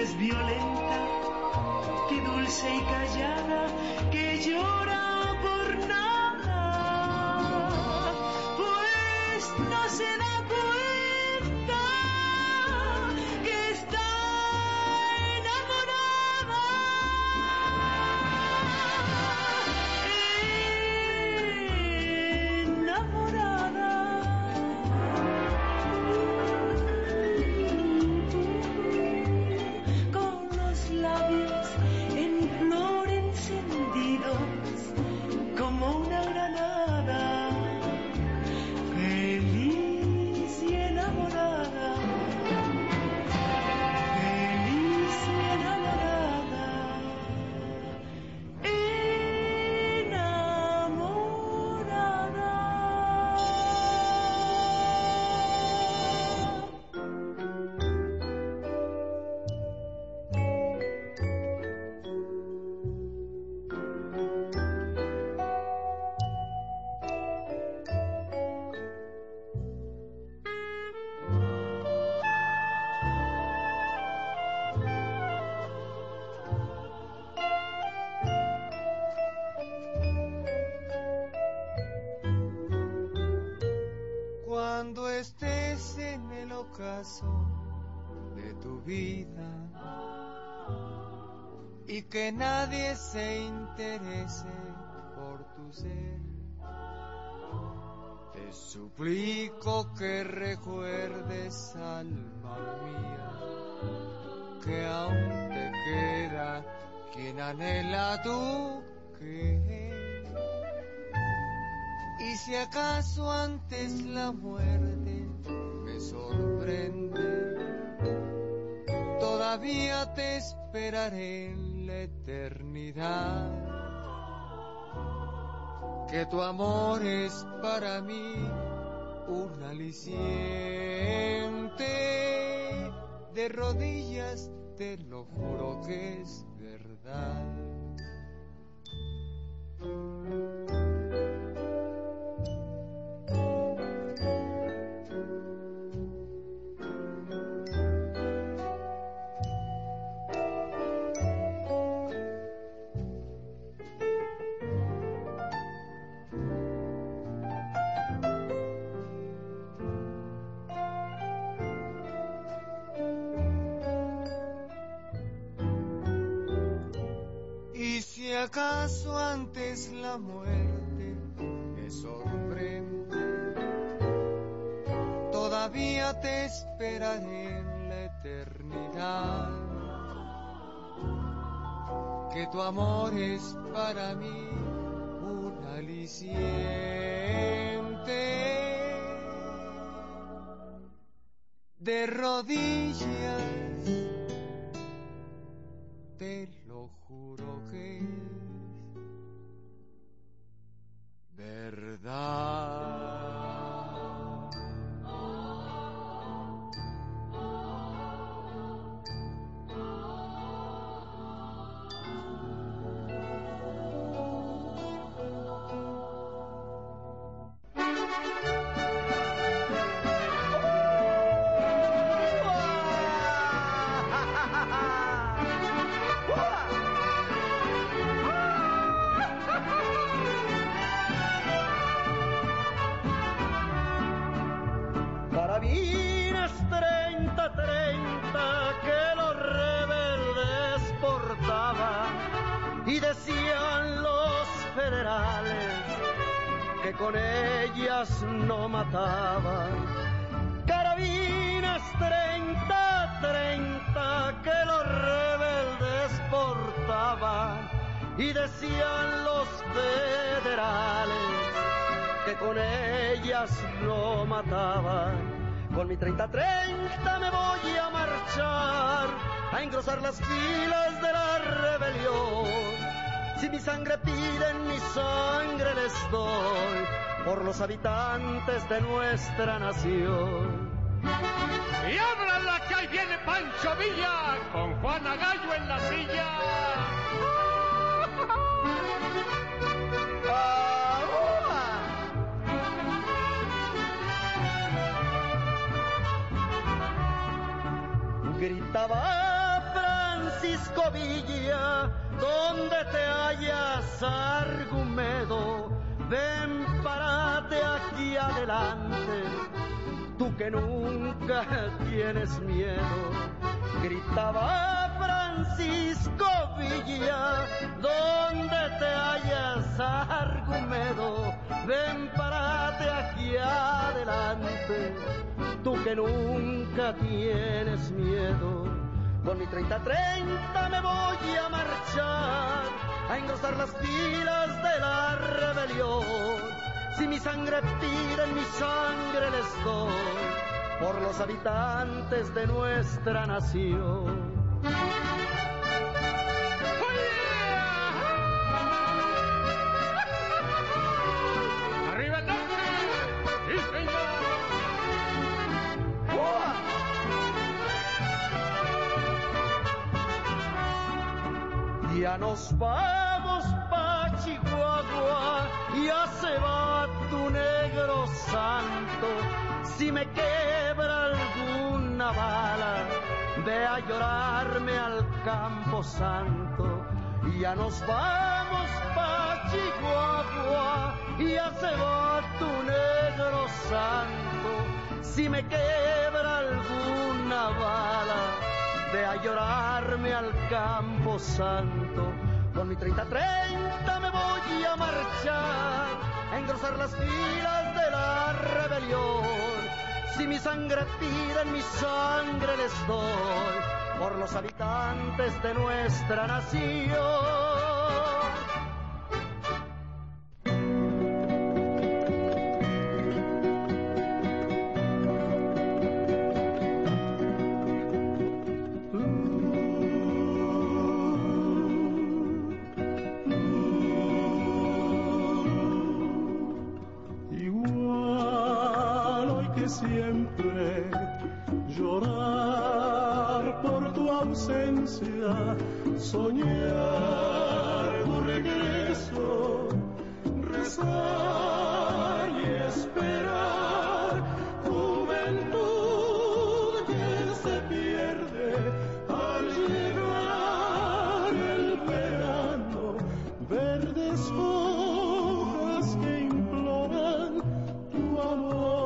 es violenta, que dulce y callada, que llora por nada, pues no se da cuenta que está enamorada. Enamorada. Con los labios en flor encendidos como una granada, feliz y enamorada, feliz y enamorada, Cuando estés en el ocaso de tu vida y que nadie se interese por tu ser, te suplico que recuerdes, alma mía, que aún te queda quien anhela tu querer. Y si acaso antes la muerte me sorprende, todavía te esperaré en la eternidad. Que tu amor es para mí un aliciente, de rodillas te lo juro que es verdad. ¿Acaso antes la muerte me sorprende? Todavía te esperaré en la eternidad. Que tu amor es para mí un aliciente, de rodillas te lo juro que es verdad. Carabinas treinta treinta que los rebeldes portaban, y decían los federales que con ellas no mataban. Carabinas treinta treinta que los rebeldes portaban, y decían los federales que con ellas no mataban. Con mi treinta treinta me voy a marchar, a engrosar las filas de la rebelión. Si mi sangre piden, mi sangre les doy, por los habitantes de nuestra nación. Y ábranla que ahí viene Pancho Villa, con Juana Gallo en la silla. Gritaba Francisco Villa, donde te hallas, Argumedo, ven, párate aquí adelante, tú que nunca tienes miedo. Gritaba Francisco Villa, donde te hallas, Argumedo, ven, párate aquí adelante, tú que nunca tienes miedo. Con mi treinta treinta me voy a marchar, a engrosar las filas de la rebelión. Si mi sangre pide, mi sangre les doy, por los habitantes de nuestra nación. ¡Arriba el norte! ¡Sí, señor! Ya nos vamos pa' Chihuahua, ya se va tu negro santo. Si me quebra alguna bala, ve a llorarme al Campo Santo. Ya nos vamos pa' Chihuahua, ya se va tu negro santo. Si me quebra alguna bala, ve a llorarme al Campo Santo. Con mi treinta treinta me voy a marchar, a engrosar las filas de la rebelión. Si mi sangre piden, mi sangre les doy, por los habitantes de nuestra nación. Siempre llorar por tu ausencia, soñar tu regreso, rezar y esperar, juventud que se pierde al llegar el verano, verdes hojas que imploran tu amor.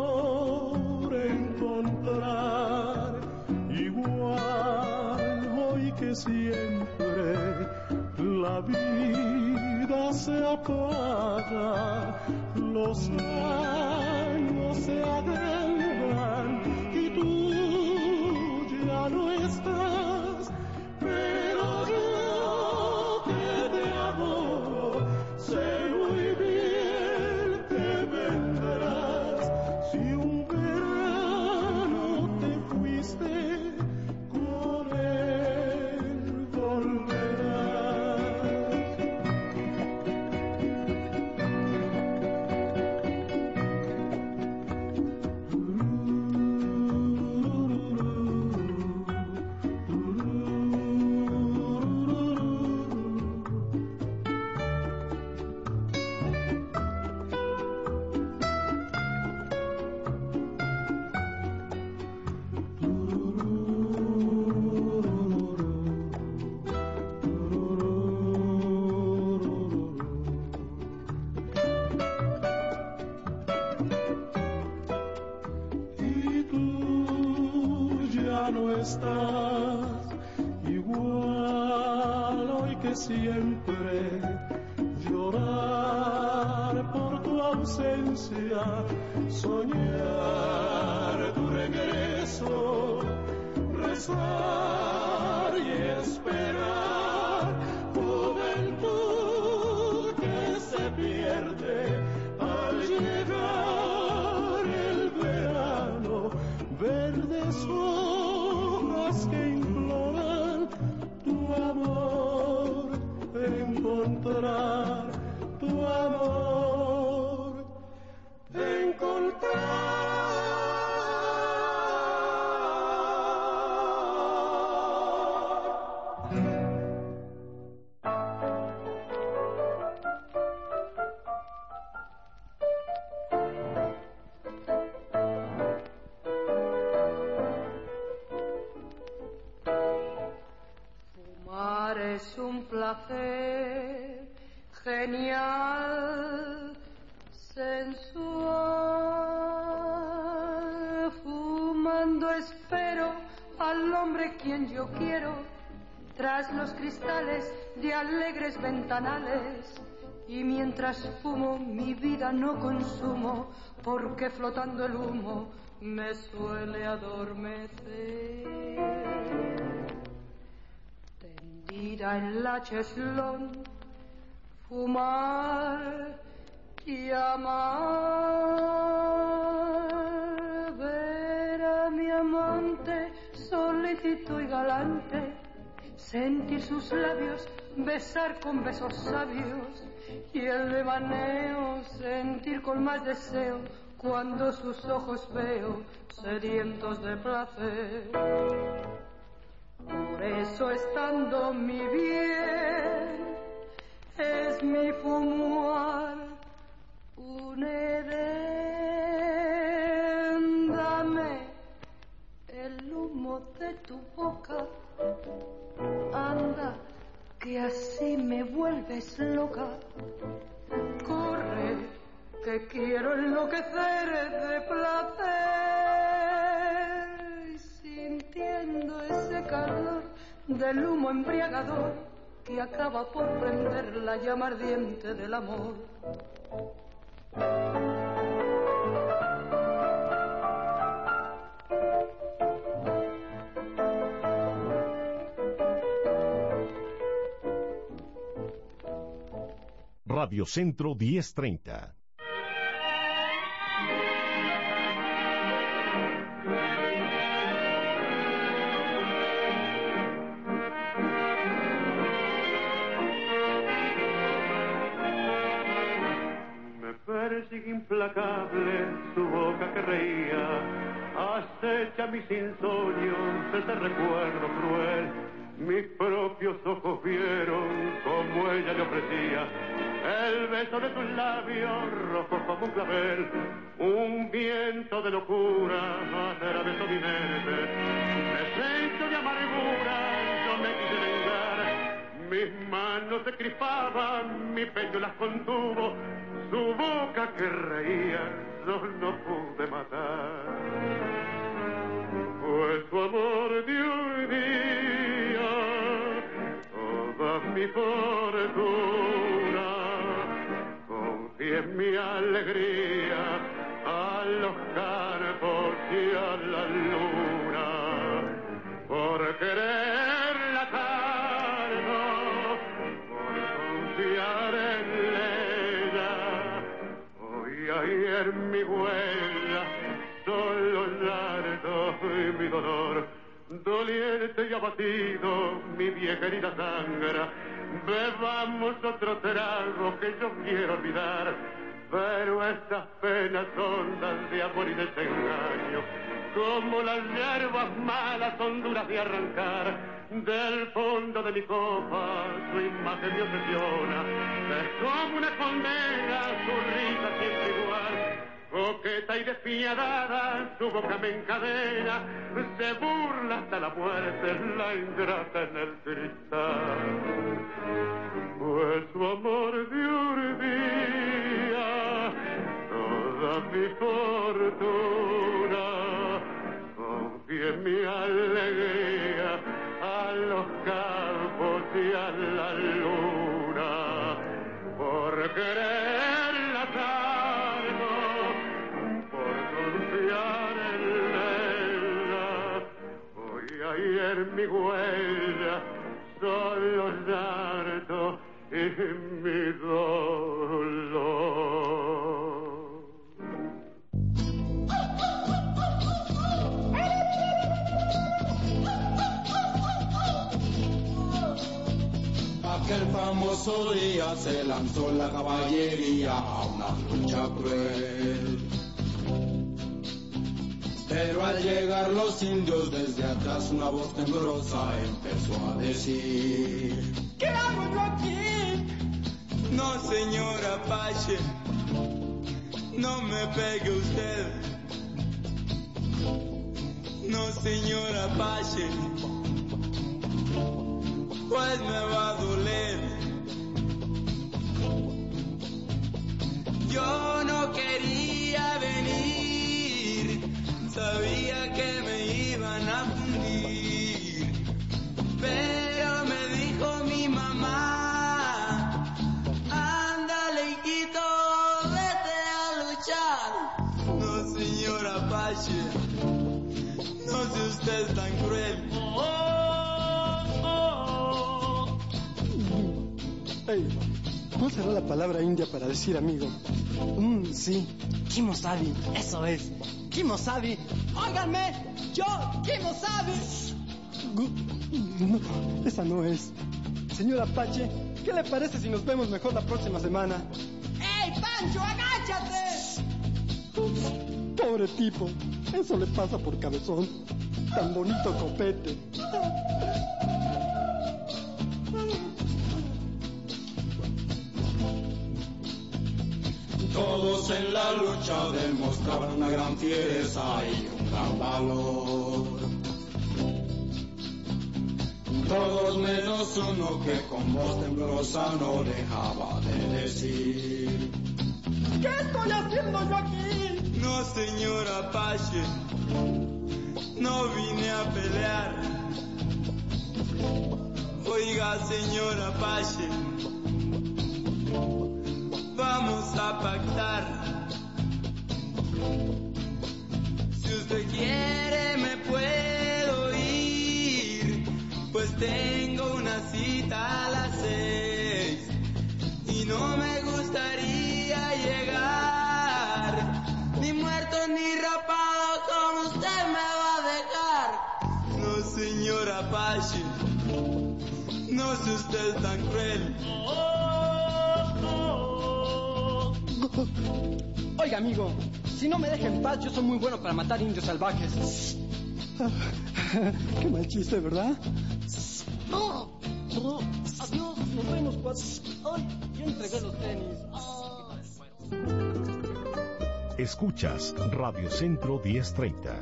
Igual hoy que siempre la vida se apaga, los años se agrandan y tú ya no estás, pero yo que te amo sé muy bien que vendrás. Si un verano te fuiste, con él volverás. Estás igual hoy que siempre, llorar por tu ausencia, soñar tu regreso, rezar y esperar, juventud que se pierde al llegar el verano, verdes hojas que imploran tu amor, encontrar tu amor, encontrar. es un placer genial, sensual. Fumando espero al hombre quien yo quiero, tras los cristales de alegres ventanales. Y mientras fumo mi vida no consumo, porque flotando el humo me suele adormecer. Tendida en la cheslón, fumar y amar, ver a mi amante solícito y galante, sentir sus labios, besar con besos sabios, y el devaneo sentir con más deseo cuando sus ojos veo sedientos de placer. Por eso estando mi bien es mi fumar un edén. Dame el humo de tu boca, anda, que así me vuelves loca. Corre, que quiero enloquecer de placer, y sintiendo ese calor del humo embriagador que acaba por prender la llama ardiente del amor. Radio Centro diez treinta. Me persigue implacable su boca que reía, acecha mis insomnios, ese recuerdo cruel. Mis propios ojos vieron como ella le ofrecía el beso de tus labios rojos como un clavel. Un viento de locura atravesó mi mente, descenso de amargura yo me quise vengar. Mis manos se crispaban, mi pecho las contuvo, su boca que reía yo no pude matar. Pues su amor de hoy día toda mi fortuna, confié en mi alegría a los campos y a la luna, por quererla tanto, por confiar en ella. Hoy ayer mi huella solo largo y mi dolor, doliente y abatido, mi vieja herida sangra. Bebamos otro trago que yo quiero olvidar, pero estas penas hondas de amor y desengaño, como las hierbas malas son duras de arrancar. Del fondo de mi copa su imagen me obsesiona, es como una condena, su risa siempre igual. Coqueta y despiadada, su boca me encadena, se burla hasta la muerte, la ingrata en el cristal. Pues su amor de urdía toda mi fortuna, confié mi alegría a los campos y a la luna, por quererla tanto, por confiar en ella. Hoy ayer mi huella solo llanto y mi dolor. Aquel famoso día se lanzó la caballería a una lucha cruel. Pero al llegar los indios desde atrás una voz temblorosa empezó a decir: ¿qué hago yo aquí? No, señor Apache, no me pegue usted. No, señor Apache, pues me va a Hey, ¿cuál será la palabra india para decir amigo? Mmm, sí, kimosabi, eso es, kimosabi. ¡Óiganme! ¡Yo, kimosabi! No, esa no es. Señor Apache, ¿qué le parece si nos vemos mejor la próxima semana? ¡Ey, Pancho, agáchate! Pobre tipo, eso le pasa por cabezón. Tan bonito copete. Todos en la lucha demostraban una gran fiereza y un gran valor. Todos menos uno que con voz temblorosa no dejaba de decir: ¿qué estoy haciendo yo aquí? No, señor Apache, no vine a pelear. Oiga, señor Apache, vamos a pactar. Si usted quiere me puedo ir, pues tengo una cita a las seis y no me gustaría llegar ni muerto ni rapado como usted me va a dejar. No, señor Apache, no sea usted tan cruel. Oiga, amigo, si no me deja en paz, yo soy muy bueno para matar indios salvajes. Qué mal chiste, ¿verdad? No, no, adiós, nos vemos, cuates. Ay, yo entregué los tenis. Escuchas Radio Centro diez treinta.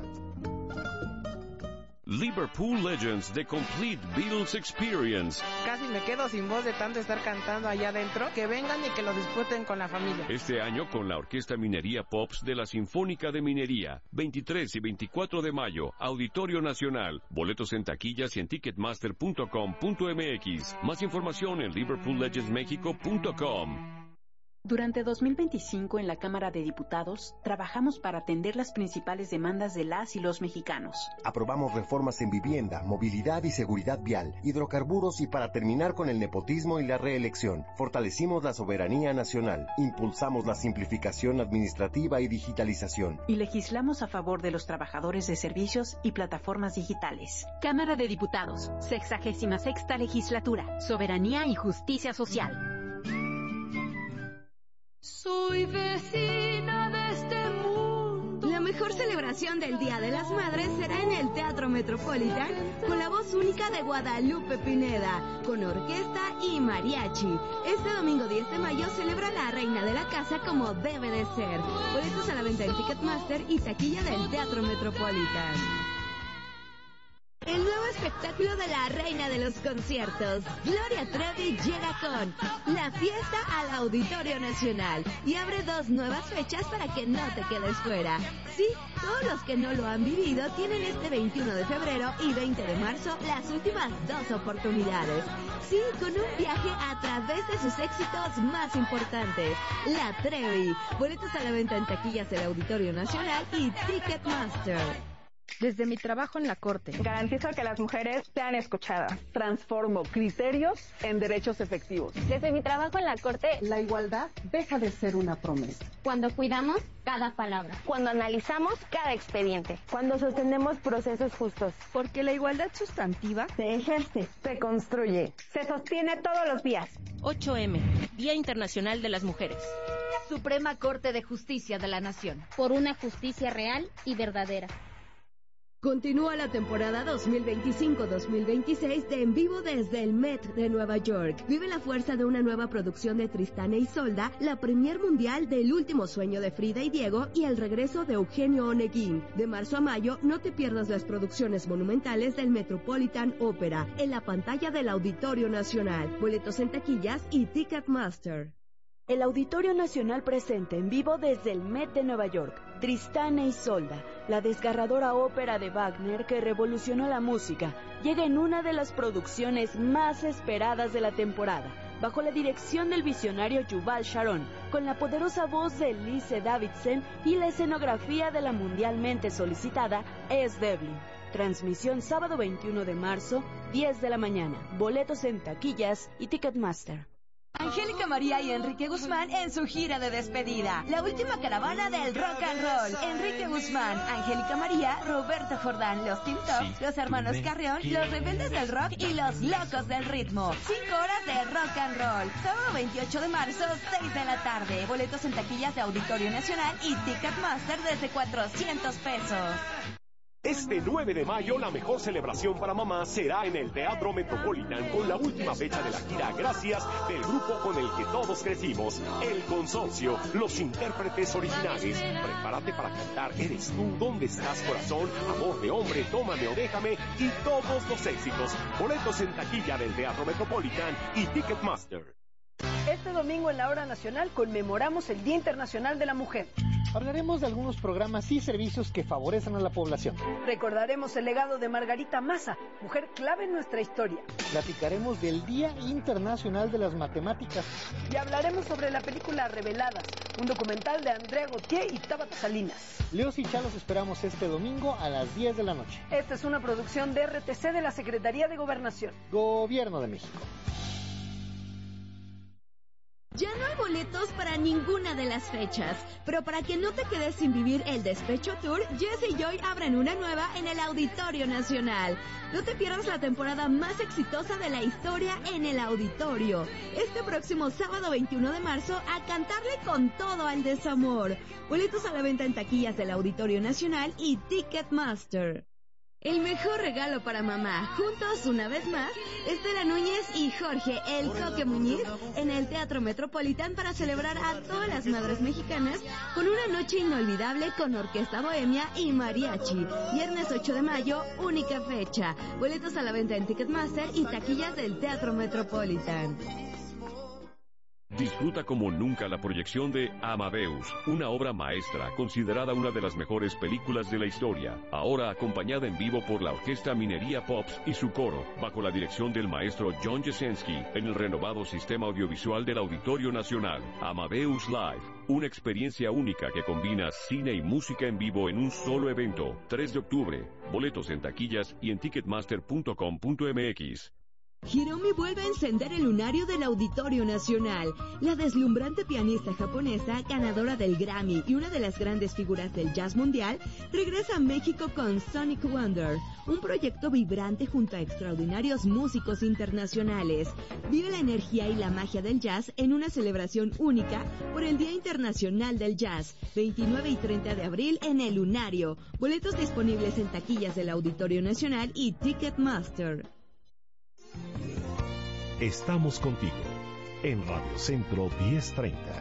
Liverpool Legends, The Complete Beatles Experience. Casi me quedo sin voz de tanto estar cantando allá adentro. Que vengan y que lo disfruten con la familia. Este año con la Orquesta Minería Pops de la Sinfónica de Minería. veintitrés y veinticuatro de mayo, Auditorio Nacional. Boletos en taquillas y en ticketmaster punto com punto m x. Más información en liverpool legends mexico punto com. Durante dos mil veinticinco en la Cámara de Diputados trabajamos para atender las principales demandas de las y los mexicanos. Aprobamos reformas en vivienda, movilidad y seguridad vial, hidrocarburos y para terminar con el nepotismo y la reelección. Fortalecimos la soberanía nacional, impulsamos la simplificación administrativa y digitalización. Y legislamos a favor de los trabajadores de servicios y plataformas digitales. Cámara de Diputados, sexagésima sexta legislatura, soberanía y justicia social. Soy vecina de este mundo. La mejor celebración del Día de las Madres será en el Teatro Metropolitan con la voz única de Guadalupe Pineda, con orquesta y mariachi. Este domingo diez de mayo celebra la reina de la casa como debe de ser. Boletos a la venta en Ticketmaster y taquilla del Teatro Metropolitan. El nuevo espectáculo de la reina de los conciertos, Gloria Trevi, llega con La Fiesta al Auditorio Nacional y abre dos nuevas fechas para que no te quedes fuera. Sí, todos los que no lo han vivido tienen este veintiuno de febrero y veinte de marzo las últimas dos oportunidades. Sí, con un viaje a través de sus éxitos más importantes. La Trevi. Boletos a la venta en taquillas del Auditorio Nacional y Ticketmaster. Desde mi trabajo en la Corte, garantizo que las mujeres sean escuchadas. Transformo criterios en derechos efectivos. Desde mi trabajo en la Corte, la igualdad deja de ser una promesa. Cuando cuidamos cada palabra. Cuando analizamos cada expediente. Cuando sostenemos procesos justos. Porque la igualdad sustantiva se ejerce, se construye, se sostiene todos los días. ocho eme, Día Internacional de las Mujeres. Suprema Corte de Justicia de la Nación. Por una justicia real y verdadera. Continúa la temporada dos mil veinticinco dos mil veintiséis de En Vivo desde el Met de Nueva York. Vive la fuerza de una nueva producción de Tristán e Isolda, la premier mundial del Último Sueño de Frida y Diego y el regreso de Eugenio Oneguín. De marzo a mayo, no te pierdas las producciones monumentales del Metropolitan Opera en la pantalla del Auditorio Nacional. Boletos en taquillas y Ticketmaster. El Auditorio Nacional presenta en vivo desde el Met de Nueva York, Tristán e Isolda, la desgarradora ópera de Wagner que revolucionó la música, llega en una de las producciones más esperadas de la temporada, bajo la dirección del visionario Yuval Sharon, con la poderosa voz de Lise Davidson y la escenografía de la mundialmente solicitada Es Devlin. Transmisión sábado veintiuno de marzo, diez de la mañana. Boletos en taquillas y Ticketmaster. Angélica María y Enrique Guzmán en su gira de despedida. La última caravana del rock and roll. Enrique Guzmán, Angélica María, Roberto Jordán, los Tim Top, los hermanos Carreón, los rebeldes del rock y los locos del ritmo. Cinco horas de rock and roll. Sábado veintiocho de marzo, seis de la tarde. Boletos en taquillas de Auditorio Nacional y Ticketmaster desde cuatrocientos pesos. Este nueve de mayo, la mejor celebración para mamá será en el Teatro Metropolitan con la última fecha de la gira Gracias del grupo con el que todos crecimos, El Consorcio, los intérpretes originales. Prepárate para cantar Eres tú, ¿Dónde estás, corazón? Amor de hombre, Tómame o déjame y todos los éxitos. Boletos en taquilla del Teatro Metropolitan y Ticketmaster. Este domingo en la Hora Nacional conmemoramos el Día Internacional de la Mujer. Hablaremos de algunos programas y servicios que favorecen a la población. Recordaremos el legado de Margarita Maza, mujer clave en nuestra historia. Platicaremos del Día Internacional de las Matemáticas. Y hablaremos sobre la película Reveladas, un documental de Andrea Gautier y Tabata Salinas. Leos y Chalos esperamos este domingo a las diez de la noche. Esta es una producción de R T C de la Secretaría de Gobernación. Gobierno de México. Ya no hay boletos para ninguna de las fechas, pero para que no te quedes sin vivir el Despecho Tour, Jesse y Joy abren una nueva en el Auditorio Nacional. No te pierdas la temporada más exitosa de la historia en el Auditorio. Este próximo sábado veintiuno de marzo, a cantarle con todo al desamor. Boletos a la venta en taquillas del Auditorio Nacional y Ticketmaster. El mejor regalo para mamá, juntos una vez más, Estela Núñez y Jorge El Coque Muñiz en el Teatro Metropolitan para celebrar a todas las madres mexicanas con una noche inolvidable con orquesta bohemia y mariachi. Viernes ocho de mayo, única fecha. Boletos a la venta en Ticketmaster y taquillas del Teatro Metropolitan. Disfruta como nunca la proyección de Amadeus, una obra maestra considerada una de las mejores películas de la historia, ahora acompañada en vivo por la Orquesta Minería Pops y su coro, bajo la dirección del maestro John Jesensky, en el renovado sistema audiovisual del Auditorio Nacional. Amadeus Live, una experiencia única que combina cine y música en vivo en un solo evento. tres de octubre, boletos en taquillas y en ticketmaster punto com punto m x. Hiromi vuelve a encender el lunario del Auditorio Nacional. La deslumbrante pianista japonesa, ganadora del Grammy y una de las grandes figuras del jazz mundial, regresa a México con Sonic Wonder, un proyecto vibrante junto a extraordinarios músicos internacionales. Vive la energía y la magia del jazz en una celebración única por el Día Internacional del Jazz, veintinueve y treinta de abril en el Lunario. Boletos disponibles en taquillas del Auditorio Nacional y Ticketmaster. Estamos contigo en Radio Centro diez treinta.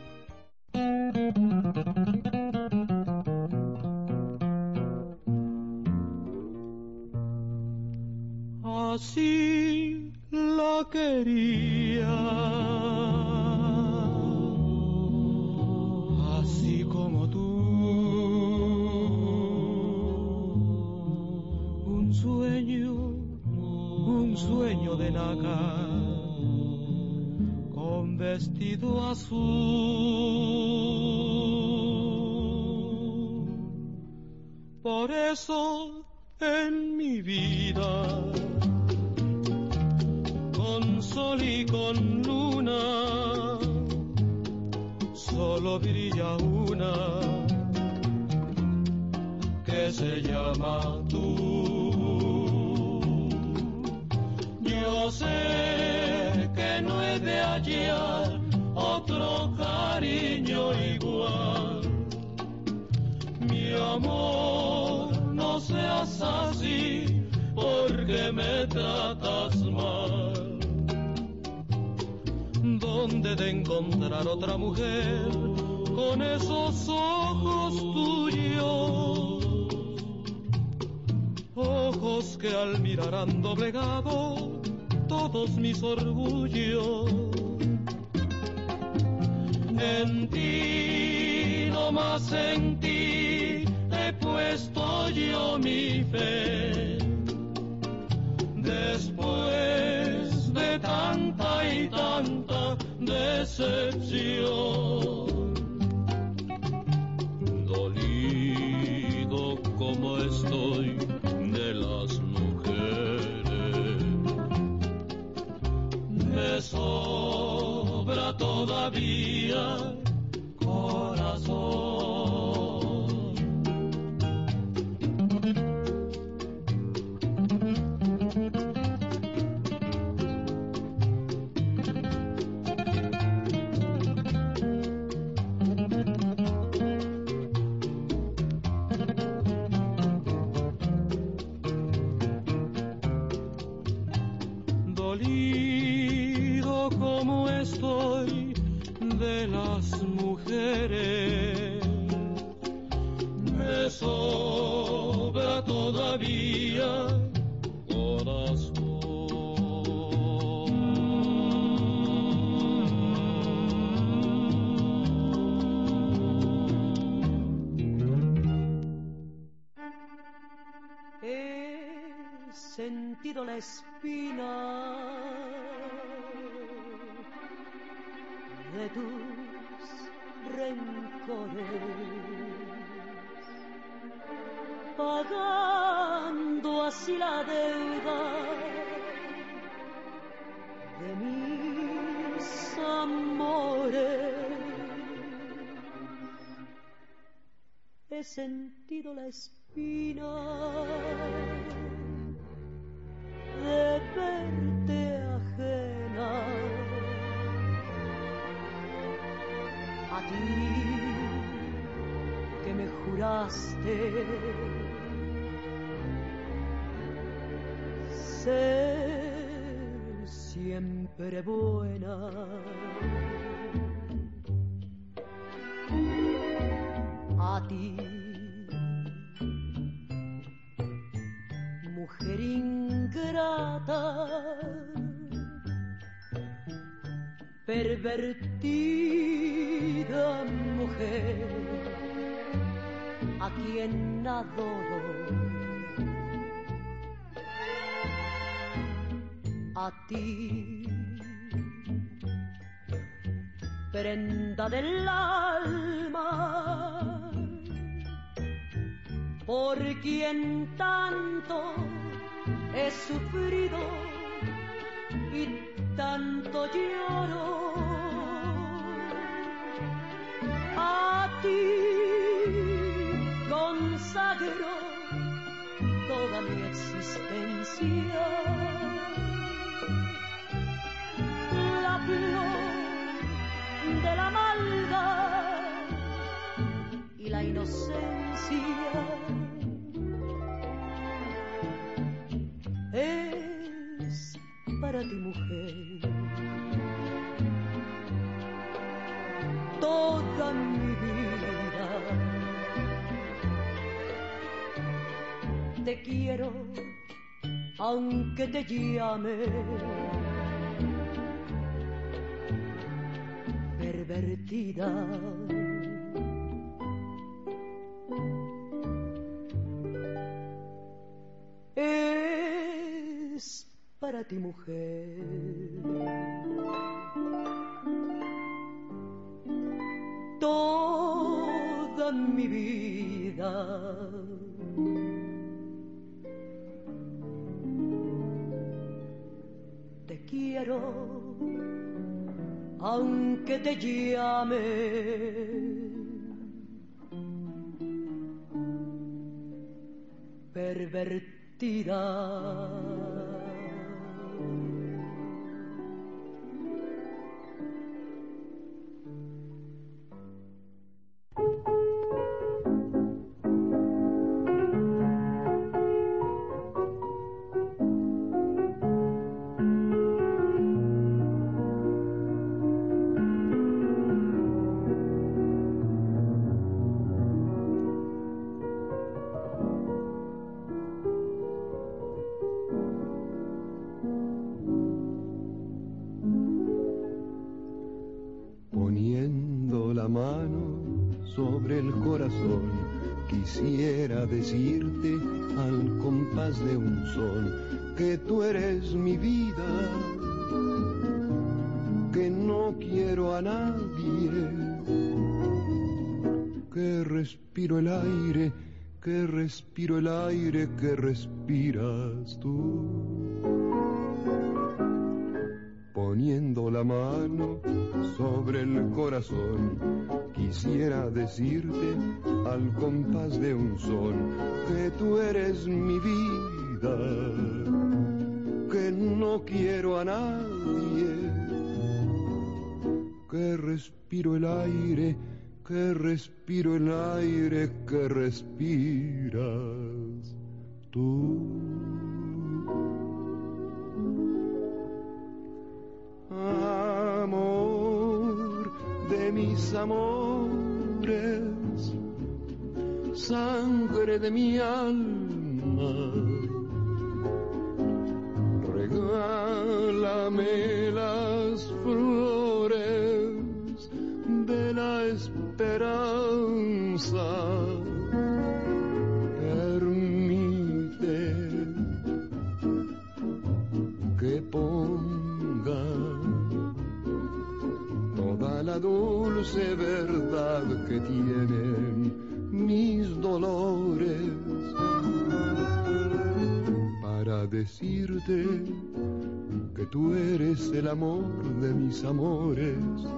Así la quería, así como tú, un sueño, un sueño de nácar, con vestido azul. Por eso en mi vida, con sol y con luna, solo brilla una, que se llama tú. Yo sé que no he de hallar otro cariño igual. Mi amor, no seas así, porque me tratas mal. ¿Dónde de encontrar otra mujer con esos ojos tuyos? Ojos que al mirar han doblegado todos mis orgullos. En ti, no más en ti, he puesto yo mi fe. Después de tanta y tanta decepción, dolido como estoy de las mujeres, me soy todavía, corazón. Dolido como estoy de las mujeres, me sobra todavía corazón. He sentido la espina de tus rencores, pagando así la deuda de mis amores. He sentido la espina de verte ajena a ti que me juraste ser siempre buena. A ti, mujer ingrata, pervertida mujer, a quien adoro. A ti, prenda del alma, por quien tanto he sufrido y tanto lloro. A ti consagro toda mi existencia, la flor de la maldad y la inocencia. Es para ti, mujer, toda mi vida. Te quiero aunque te llame pervertida. Es para ti, mujer, toda mi vida. Te quiero aunque te llame pervertida. Quisiera decirte al compás de un son que tú eres mi vida, que no quiero a nadie, que respiro el aire, que respiro el aire que respiras tú. Pon poniendo la mano sobre el corazón, quisiera decirte al compás de un son que tú eres mi vida, que no quiero a nadie, que respiro el aire, que respiro el aire que respiras tú. Amor de mis amores, sangre de mi alma, regálame las flores de la esperanza. Permite que ponga toda la dulce verdad que tienen mis dolores para decirte que tú eres el amor de mis amores.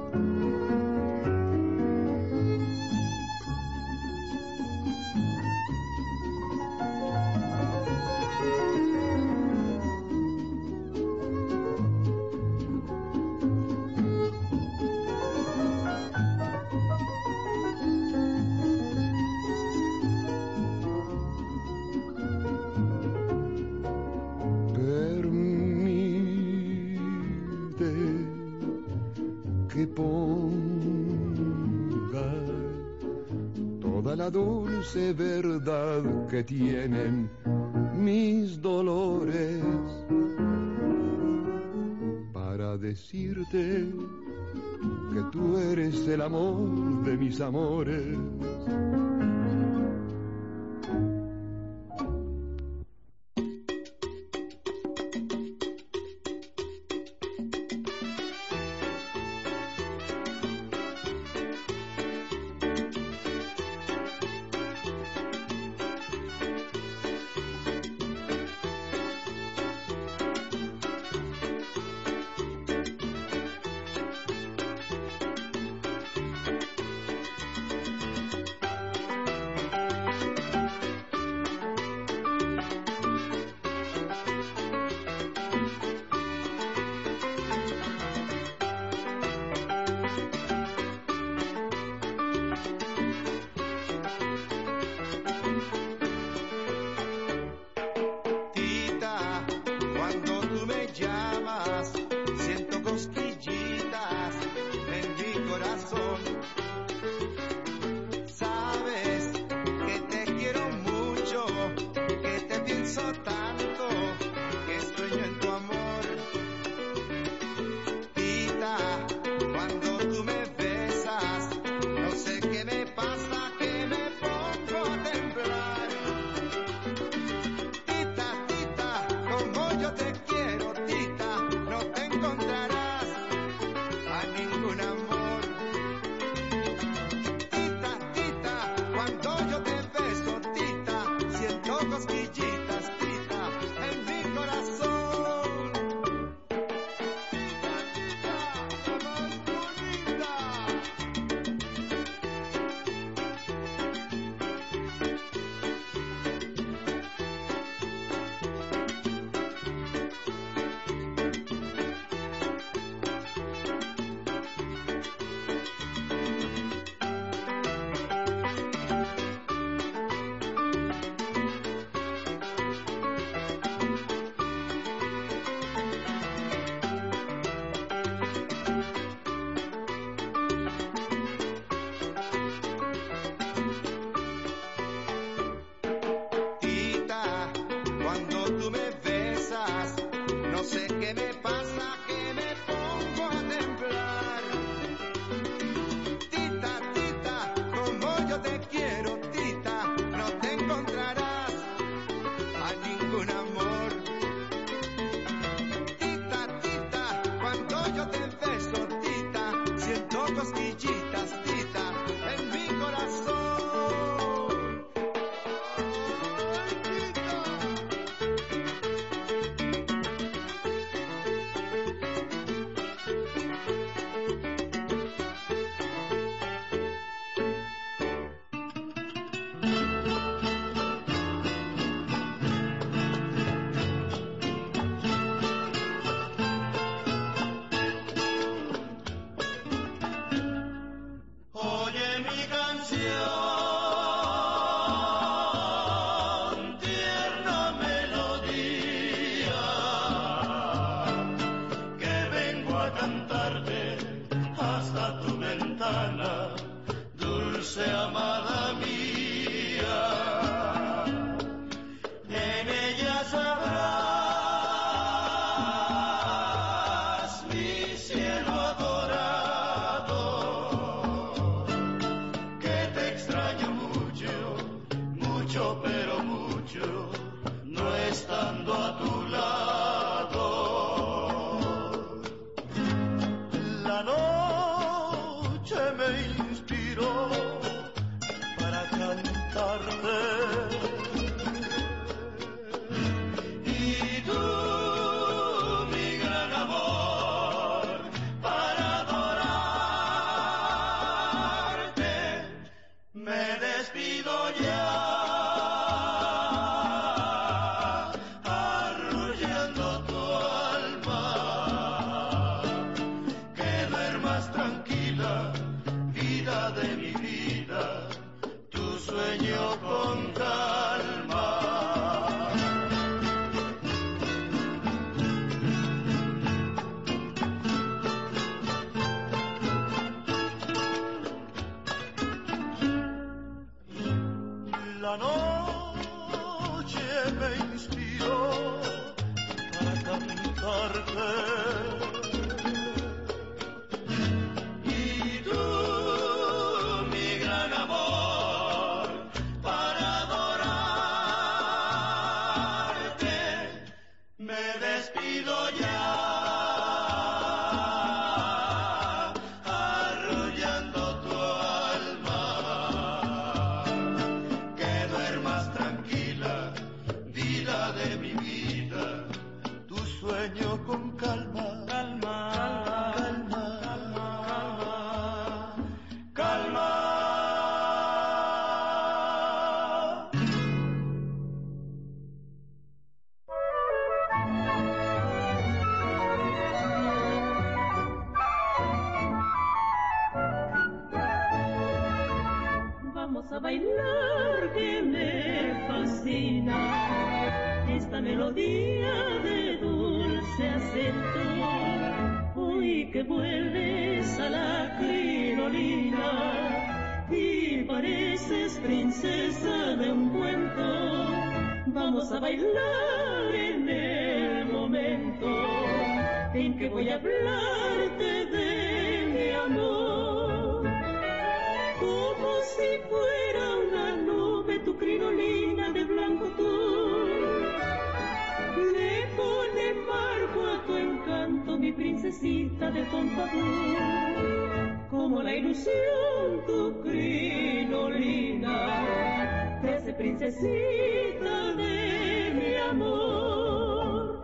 Dulce verdad que tienen mis dolores para decirte que tú eres el amor de mis amores. para cantarte hasta tu ventana, dulce amada mía. En ella sabrás mi cielo adorado, que te extraño mucho, mucho pero mucho, no estando a tu lado. La noche me inspiró para cantarte, y tú, mi gran amor, para adorarte, me despido ya, arrullando tu alma, que duermas tranquila, vida de mi vida, tu sueño con calma. La noche me inspiró para cantarte, y tú, mi gran amor, para adorarte, me despido ya, arrullando tu alma, que duermas tranquila, vida de mi vida, tu sueño con calma, calma, calma, calma, calma. Vamos a bailar que me fascina esta melodía de dulce acento. Hoy que vuelves a la crinolina y pareces princesa de un cuento, vamos a bailar en el momento en que voy a hablarte de mi amor. Como si fuera una nube tu crinolina de blanco tul, le pone marco a tu encanto mi princesita de Pompadour. Como la ilusión tu crinolina te hace princesita de mi amor.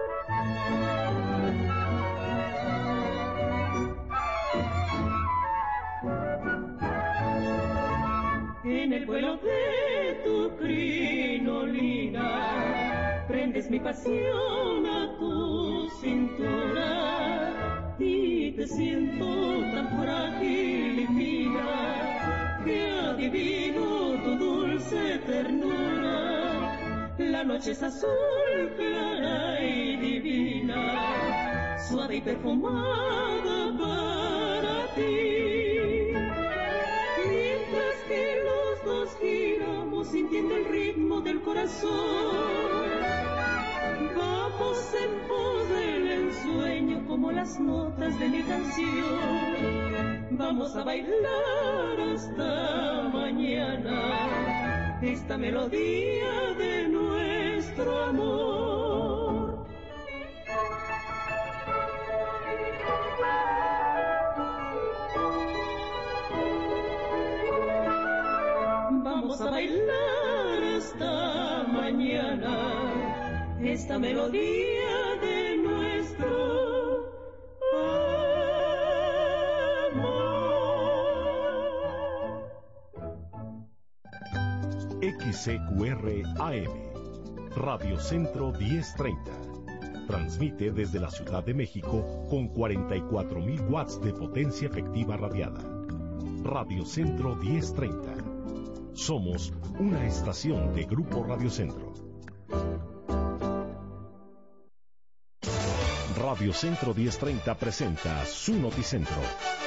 En el vuelo de tu crinolina prendes mi pasión a tu cintura, y te siento tan frágil y fina que adivino tu dulce ternura. La noche es azul clara y divina, suave y perfumada para ti. Mientras que los dos giramos sintiendo el ritmo del corazón, vamos en pos del ensueño como las notas de mi canción. Vamos a bailar hasta mañana esta melodía de nuestro amor. Vamos a bailar hasta mañana esta melodía de nuestro amor. X C Q R A M, Radio Centro diez treinta. Transmite desde la Ciudad de México con cuarenta y cuatro mil watts de potencia efectiva radiada. Radio Centro diez treinta. Somos una estación de Grupo Radio Centro. Radio Centro diez treinta presenta su Noticentro.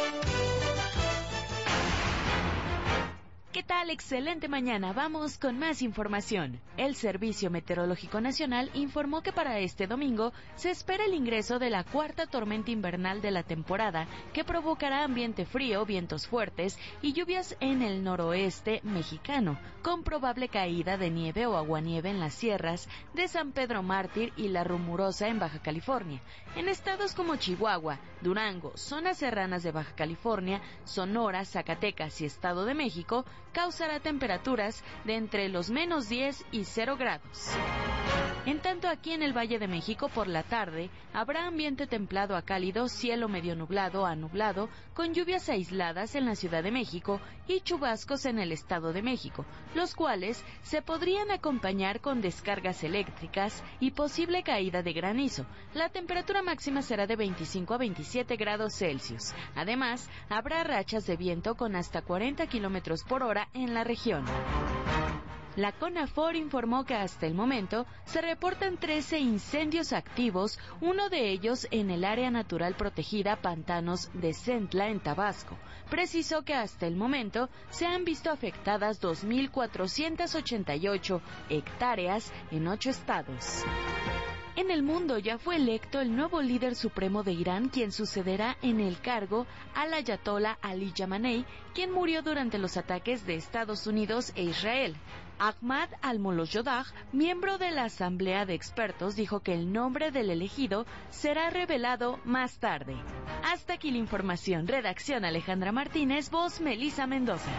¿Qué tal? Excelente mañana. Vamos con más información. El Servicio Meteorológico Nacional informó que para este domingo se espera el ingreso de la cuarta tormenta invernal de la temporada, que provocará ambiente frío, vientos fuertes y lluvias en el noroeste mexicano, con probable caída de nieve o aguanieve en las sierras de San Pedro Mártir y La Rumorosa en Baja California. En estados como Chihuahua, Durango, zonas serranas de Baja California, Sonora, Zacatecas y Estado de México, causará temperaturas de entre los menos diez y cero grados. En tanto, aquí en el Valle de México, por la tarde, habrá ambiente templado a cálido, cielo medio nublado a nublado, con lluvias aisladas en la Ciudad de México y chubascos en el Estado de México, los cuales se podrían acompañar con descargas eléctricas y posible caída de granizo. La temperatura máxima será de veinticinco a veintisiete grados Celsius. Además, habrá rachas de viento con hasta cuarenta kilómetros por hora en la región. La CONAFOR informó que hasta el momento se reportan trece incendios activos, uno de ellos en el área natural protegida Pantanos de Centla, en Tabasco. Precisó que hasta el momento se han visto afectadas dos mil cuatrocientas ochenta y ocho hectáreas en ocho estados. En el mundo ya fue electo el nuevo líder supremo de Irán, quien sucederá en el cargo al ayatolá Ali Khamenei, quien murió durante los ataques de Estados Unidos e Israel. Ahmad al-Moloyodaj, miembro de la Asamblea de Expertos, dijo que el nombre del elegido será revelado más tarde. Hasta aquí la información. Redacción Alejandra Martínez, voz Melisa Mendoza.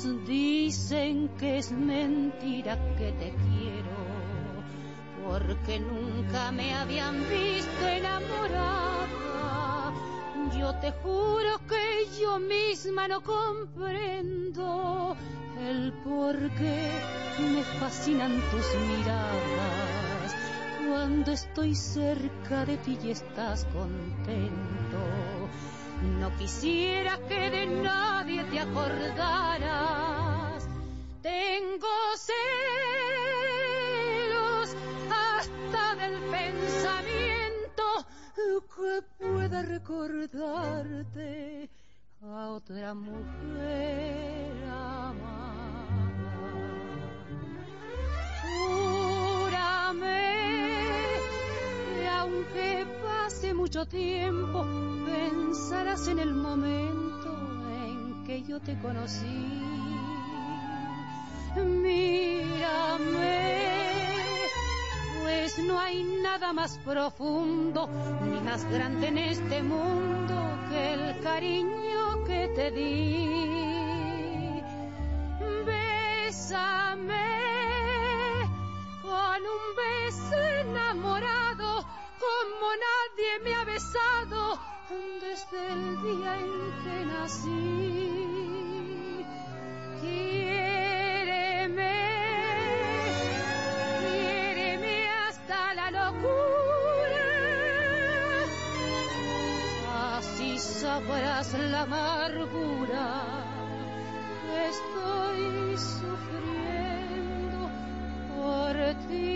Todos dicen que es mentira que te quiero, porque nunca me habían visto enamorada. Yo te juro que yo misma no comprendo el por qué me fascinan tus miradas cuando estoy cerca de ti y estás contento. No quisiera que de nadie te acordaras. Tengo celos hasta del pensamiento que pueda recordarte a otra mujer amada. Júrame que aunque pase mucho tiempo, pensarás en el momento en que yo te conocí. Mírame, pues no hay nada más profundo ni más grande en este mundo que el cariño que te di. Bésame con un beso enamorado como nadie me ha besado desde el día en que nací. Quiéreme, quiéreme hasta la locura, así sabrás la amargura que estoy sufriendo por ti.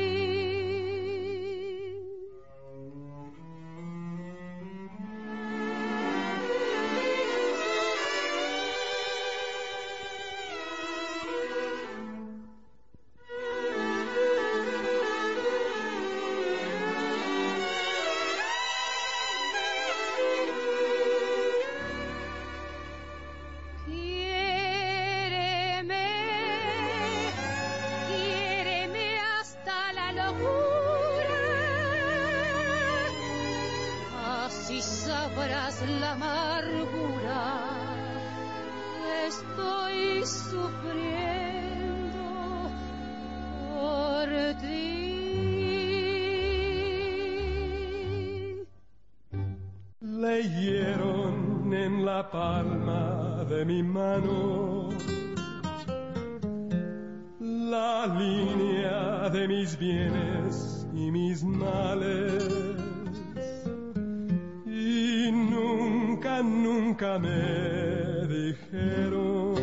La amargura estoy sufriendo por ti. Leyeron en la palma de mi mano la línea de mis bienes y mis males. Nunca me dijeron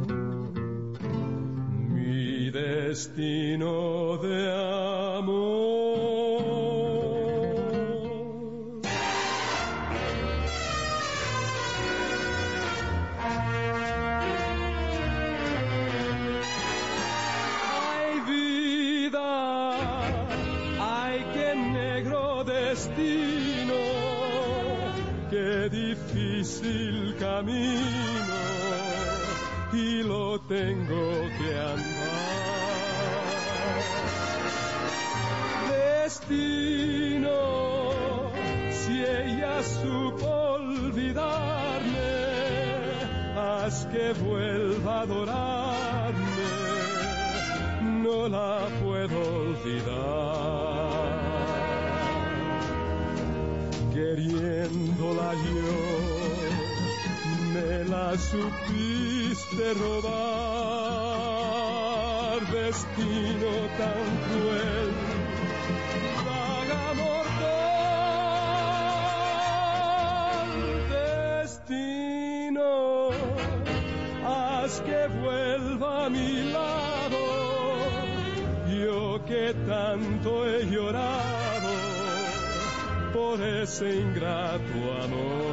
mi destino de amor. Ay, vida, ay, qué negro destino, qué difícil camino, y lo tengo que andar. Destino, si ella supo olvidarme, haz que vuelva a adorarme, no la puedo olvidar. Queriéndola yo, me la supiste robar. Destino tan cruel, vaga mortal. Destino, haz que vuelva a mi lado, yo que tanto he llorado por ese ingrato amor.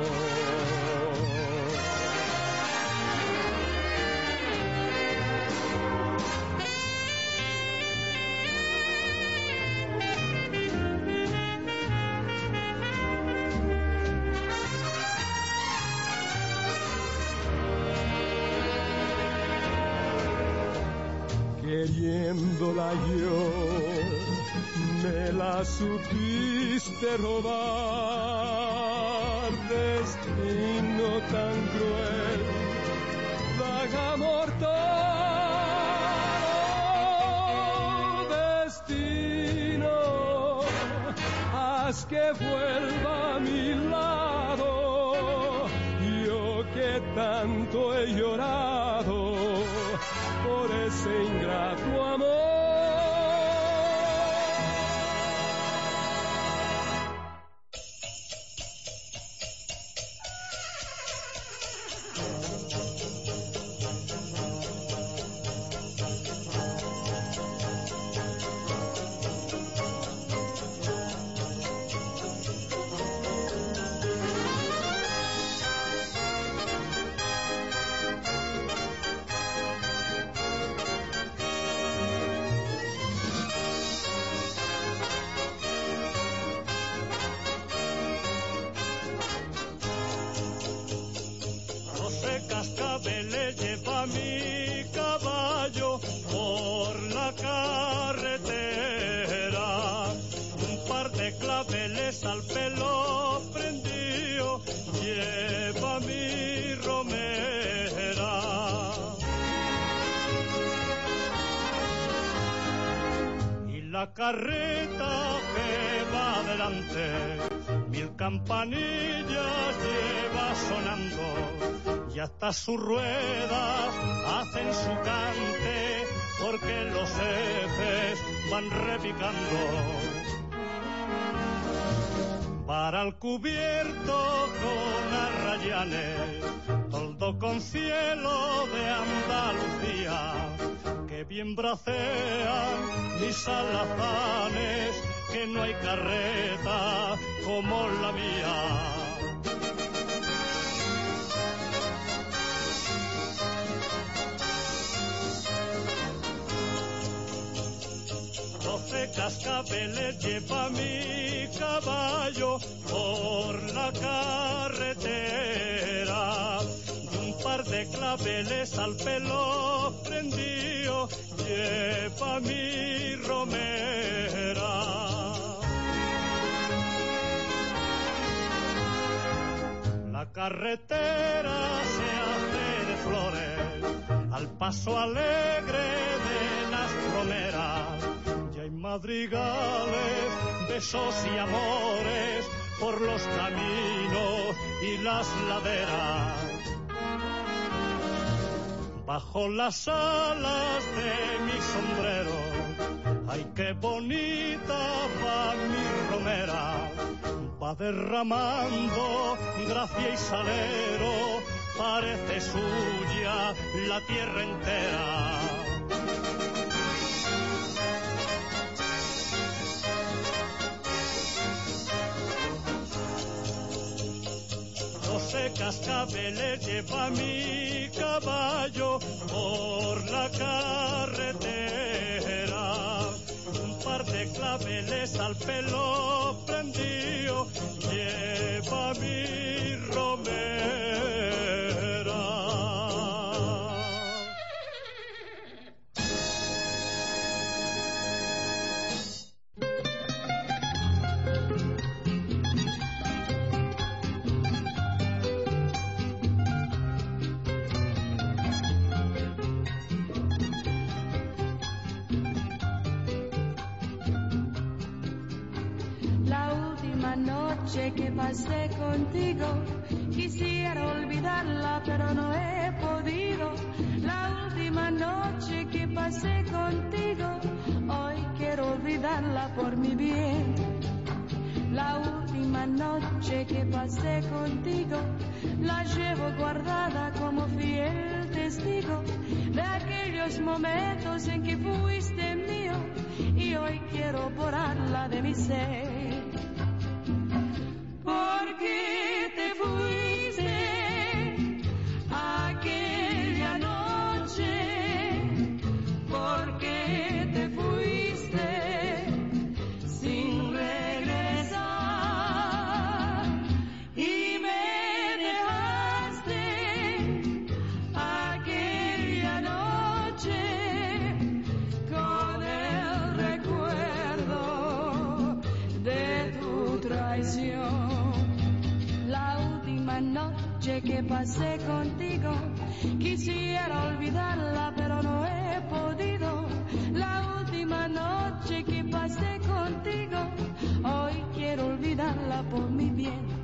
Queriéndola yo, me la supiste robar. Destino tan cruel, daga mortal. Oh, destino, haz que vuelva a mi lado, yo que tanto he llorado por ese ingrato amor. Al pelo prendido lleva mi romera. Y la carreta que va adelante, mil campanillas lleva sonando, y hasta sus ruedas hacen su cante, porque los ejes van repicando. Para el cubierto con arrayanes, toldo con cielo de Andalucía, que bien bracean mis alazanes, que no hay carreta como la mía. Doce cascabeles lleva mi caballo por la carretera, y un par de claveles al pelo prendido lleva mi romera. La carretera se hace de flores al paso alegre de las romeras. Madrigales, besos y amores por los caminos y las laderas. Bajo las alas de mi sombrero, ay qué bonita va mi romera, va derramando gracia y salero, parece suya la tierra entera. Doce cascabeles lleva mi caballo por la carretera, un par de claveles al pelo prendido lleva mi romera. Noche que pasé contigo, quisiera olvidarla pero no he podido. La última noche que pasé contigo, hoy quiero olvidarla por mi bien. La última noche que pasé contigo, la llevo guardada como fiel testigo de aquellos momentos en que fuiste mío, y hoy quiero borrarla de mi ser. ¿Por qué te fuiste aquella noche? ¿Por qué te fuiste sin regresar? Y me dejaste aquella noche con el recuerdo de tu traición. noche que pasé contigo, quisiera olvidarla pero no he podido. La última noche que pasé contigo, hoy quiero olvidarla por mi bien.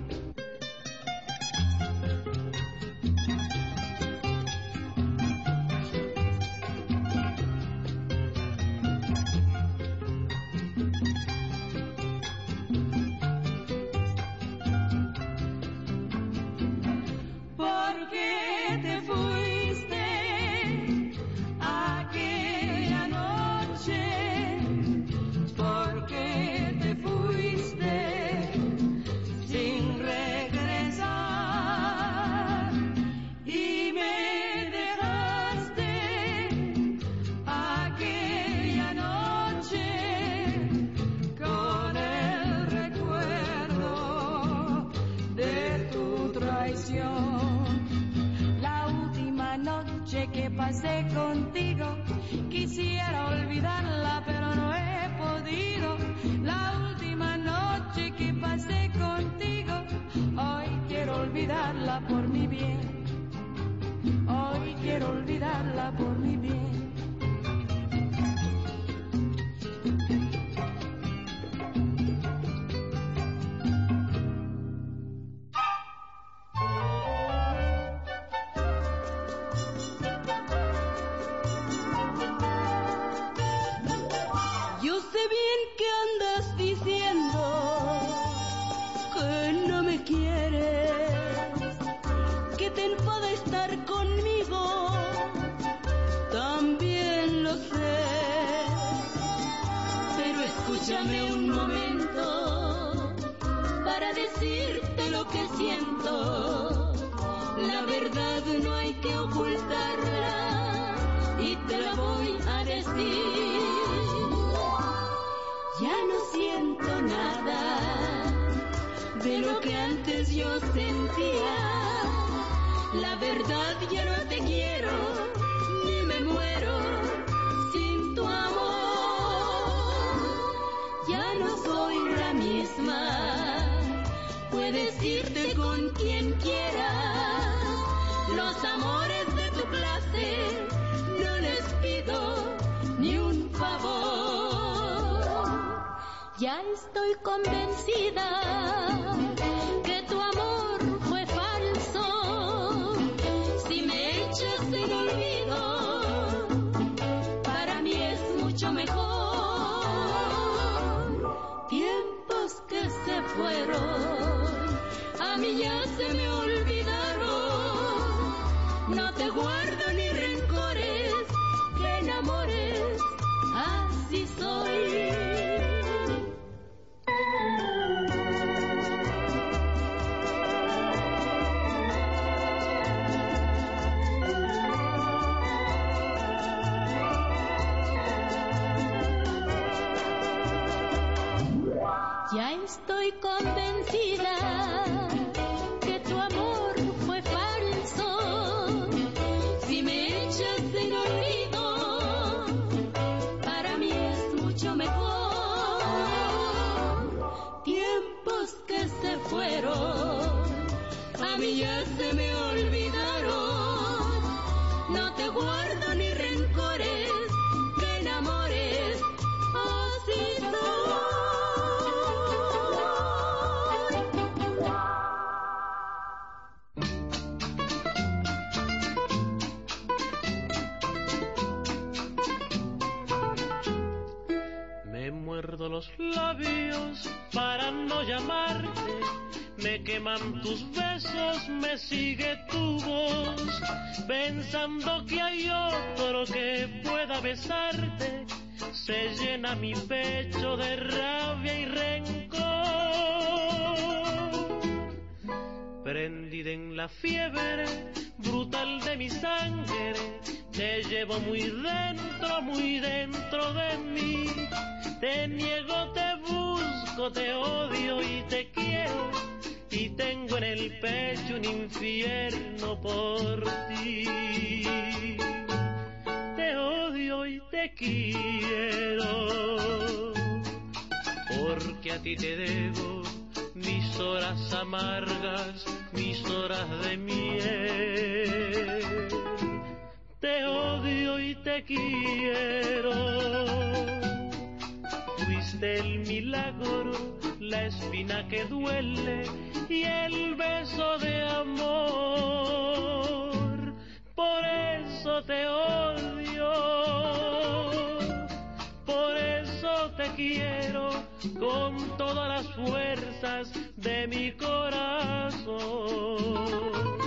Que pasé contigo, quisiera olvidarla pero no he podido. La última noche que pasé contigo, hoy quiero olvidarla por mi bien. Hoy quiero olvidarla por mi bien. Escúchame un momento para decirte lo que siento. La verdad no hay que ocultarla y te la voy a decir. Ya no siento nada de lo que antes yo sentía. La verdad ya no te quiero ni me muero sin tu amor. Ya no soy la misma, puedes irte con quien quieras. Los amores de tu clase no les pido ni un favor. Ya estoy convencida que tu amor fue falso. Si me echas en olvido, para mí es mucho mejor. Tiempos que se fueron, a mí ya se me olvidaron. No te guardo ni rencores, que enamores, así soy. Ya estoy convencida que tu amor fue falso. Si me echas en olvido, para mí es mucho mejor. Tiempos que se fueron, a mí ya se me olvidaron. No te guardo ni rencores, que enamores, así soy. Muerdo los labios para no llamarte, me queman tus besos, me sigue tu voz, pensando que hay otro que pueda besarte, se llena mi pecho de rabia y rencor. Prendida en la fiebre brutal de mi sangre, te llevo muy dentro, muy dentro de mí. Te niego, te busco, te odio y te quiero, y tengo en el pecho un infierno por ti. Te odio y te quiero, porque a ti te debo mis horas amargas, mis horas de miel. Te odio y te quiero. Fuiste el milagro, la espina que duele y el beso de amor. Por eso te odio, por eso te quiero con todas las fuerzas de mi corazón.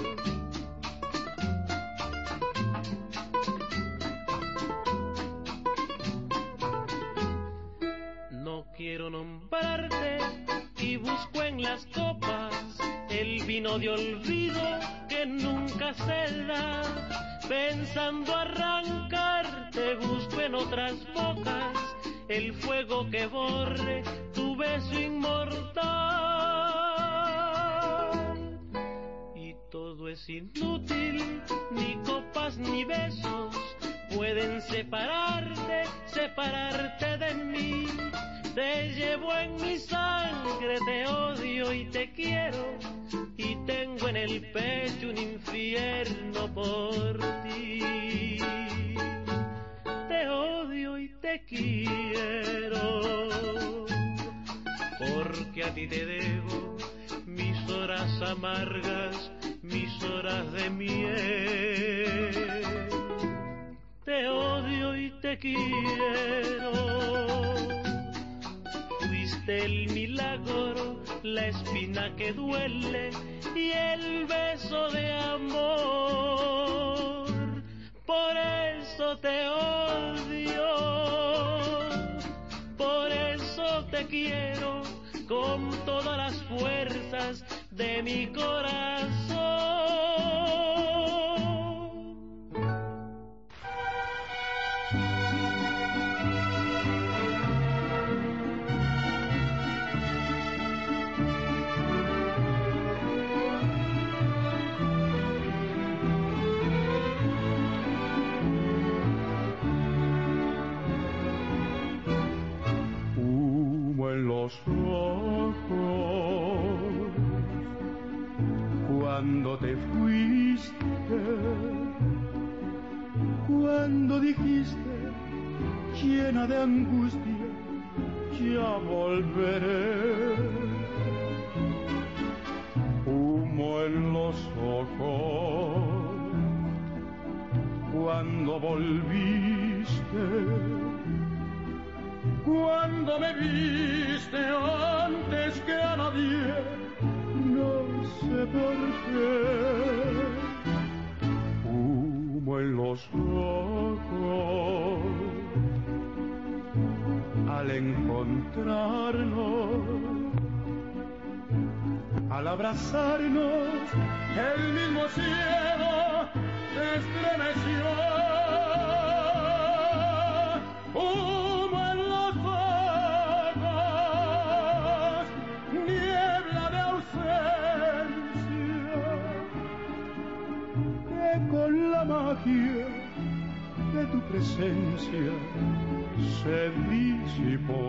No quiero nombrarte y busco en las copas el vino de olvido que nunca se da. Pensando arrancarte busco en otras bocas el fuego que borre tu beso inmortal. Y todo es inútil, ni copas ni besos pueden separarte, separarte de mí. Te llevo en mi sangre, te odio y te quiero, y tengo en el pecho un infierno por ti. Te odio y te quiero, porque a ti te debo mis horas amargas, mis horas de miel. Te odio y te quiero. Fuiste el milagro, la espina que duele y el beso de amor. Por eso te odio, por eso te quiero con todas las fuerzas de mi corazón. En los ojos cuando te fuiste, cuando dijiste llena de angustia, ya volveré. Humo en los ojos cuando volviste, cuando me viste antes que a nadie, no sé por qué. Humo en los ojos al encontrarnos, al abrazarnos, el mismo cielo se estremeció. Humo en los ojos, niebla de ausencia, que con la magia de tu presencia se disipó.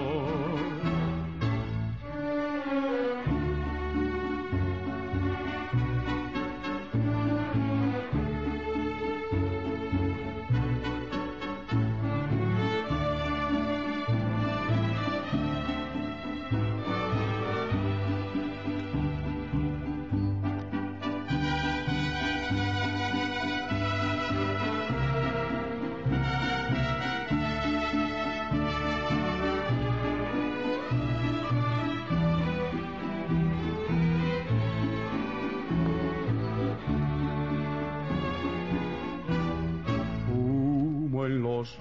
En los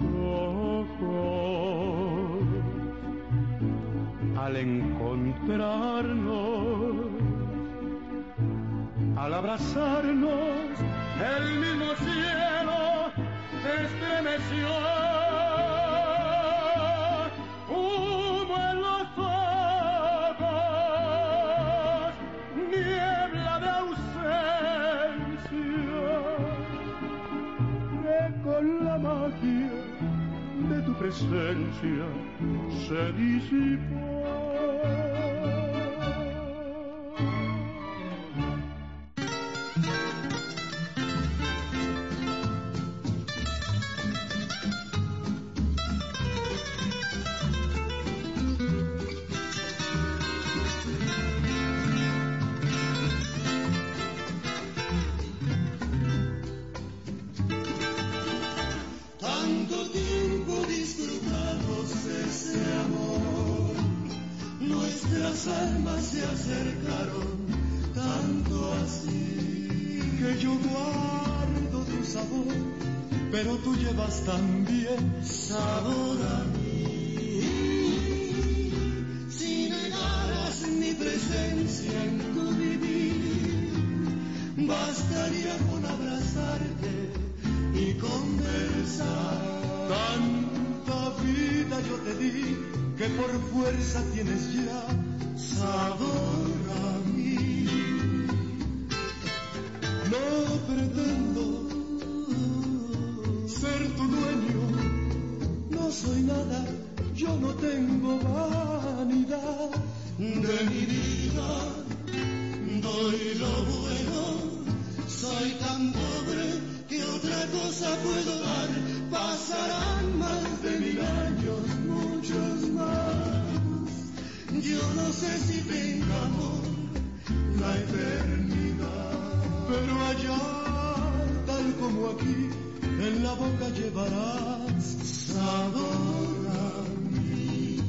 ojos al encontrarnos, al abrazarnos, el mismo cielo se estremeció. Humo en los ojos, niebla de ausencia, que con la magia de tu presencia se disipó. Nuestras almas se acercaron tanto así que yo guardo tu sabor, pero tú llevas también sabor a mí. Si negaras mi presencia en tu vivir, bastaría con abrazarte y conversar. Tanta vida yo te di que por fuerza tienes ya sabor a mí. No pretendo ser tu dueño, no soy nada, yo no tengo vanidad. De mi vida doy lo bueno, soy tan pobre que otra cosa puedo dar. Pasarán más de mil años, muchos más. Yo no sé si tenga amor la eternidad, pero allá, tal como aquí, en la boca llevarás sabor a mí.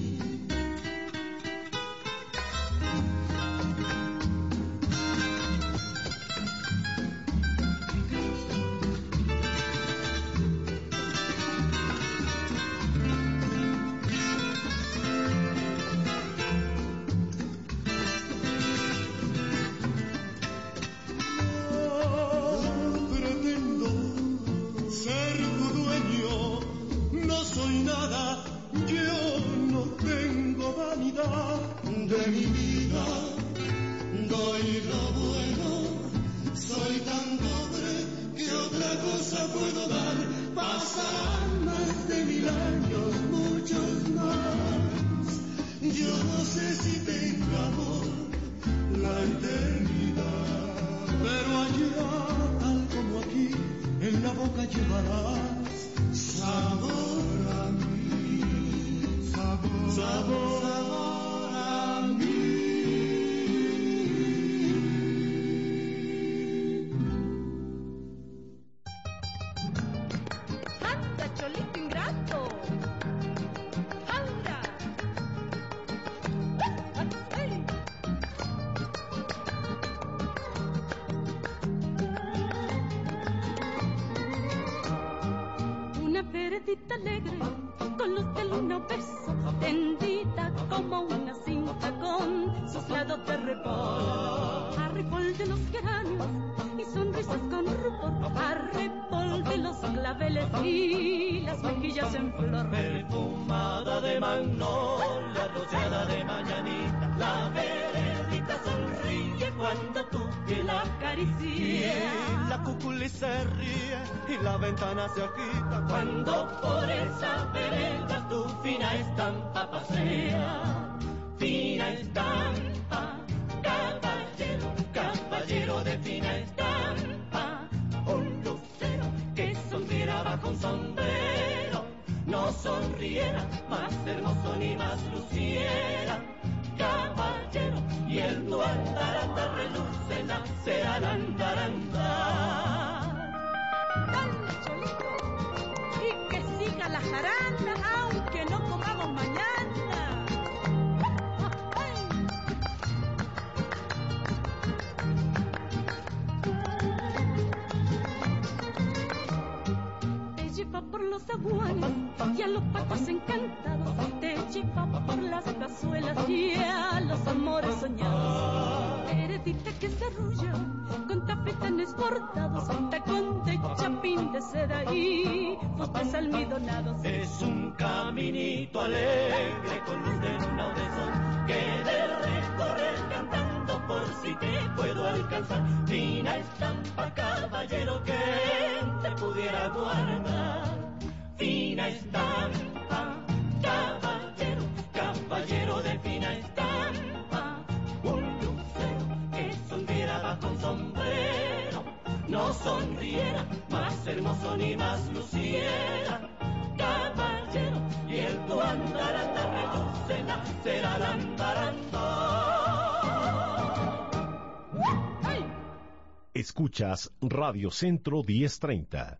De mi vida doy lo bueno, soy tan pobre que otra cosa puedo dar. Pasarán más de mil años, muchos más. Yo no sé si tenga amor la eternidad, pero allá, tal como aquí, en la boca llevarás sabor a mí, sabor, sabor, sabor. Alegre, con luz de luna beso, tendida como una cinta con sus lados de ripol. Arrebol de los geranios y sonrisas con rubor, arrebol de los claveles y las mejillas en flor. Perfumada de magnolia, rociada de mañanita, la veredita sonríe cuando tú te la acaricias. La cuculi se ríe y la ventana se agita cuando por esa vereda tu fina estampa pasea. Fina estampa, caballero, caballero de fina estampa. Un lucero que sonriera bajo un sombrero, no sonriera, más hermoso ni más luciera. Caballero, y el tu andaranda reluce la sea la andaranda. Dale, Cholito, y que siga la jarana, aunque no comamos mañana. Te lleva por los aguanes y a los patos encantados, te lleva por las cazuelas y a los amores soñados. Heredita que se arrulla con tafetanes bordados, tacón de chapín de seda y fustes almidonados. Es un caminito alegre con luz de luna o de sol que de recorrer cantando por si te puedo alcanzar. Fina estampa, caballero, que te pudiera guardar. Fina estampa, caballero, caballero de fina estampa. Un lucero que sonriera bajo un sombrero, no sonriera, más hermoso ni más luciera. Caballero, y el tu andaranda reluce la será la andaranda. Escuchas Radio Centro diez treinta.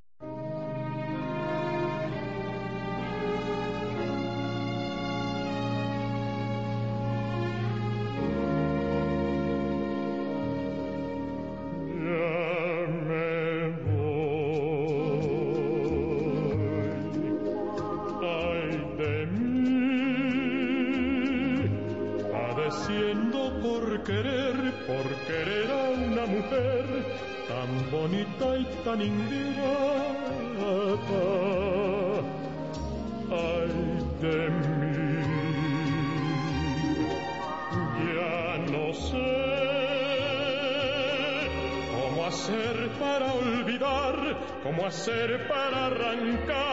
padeciendo por querer, por querer a una mujer tan bonita y tan ingrata. Ay de mí, ya no sé cómo hacer para olvidar, cómo hacer para arrancar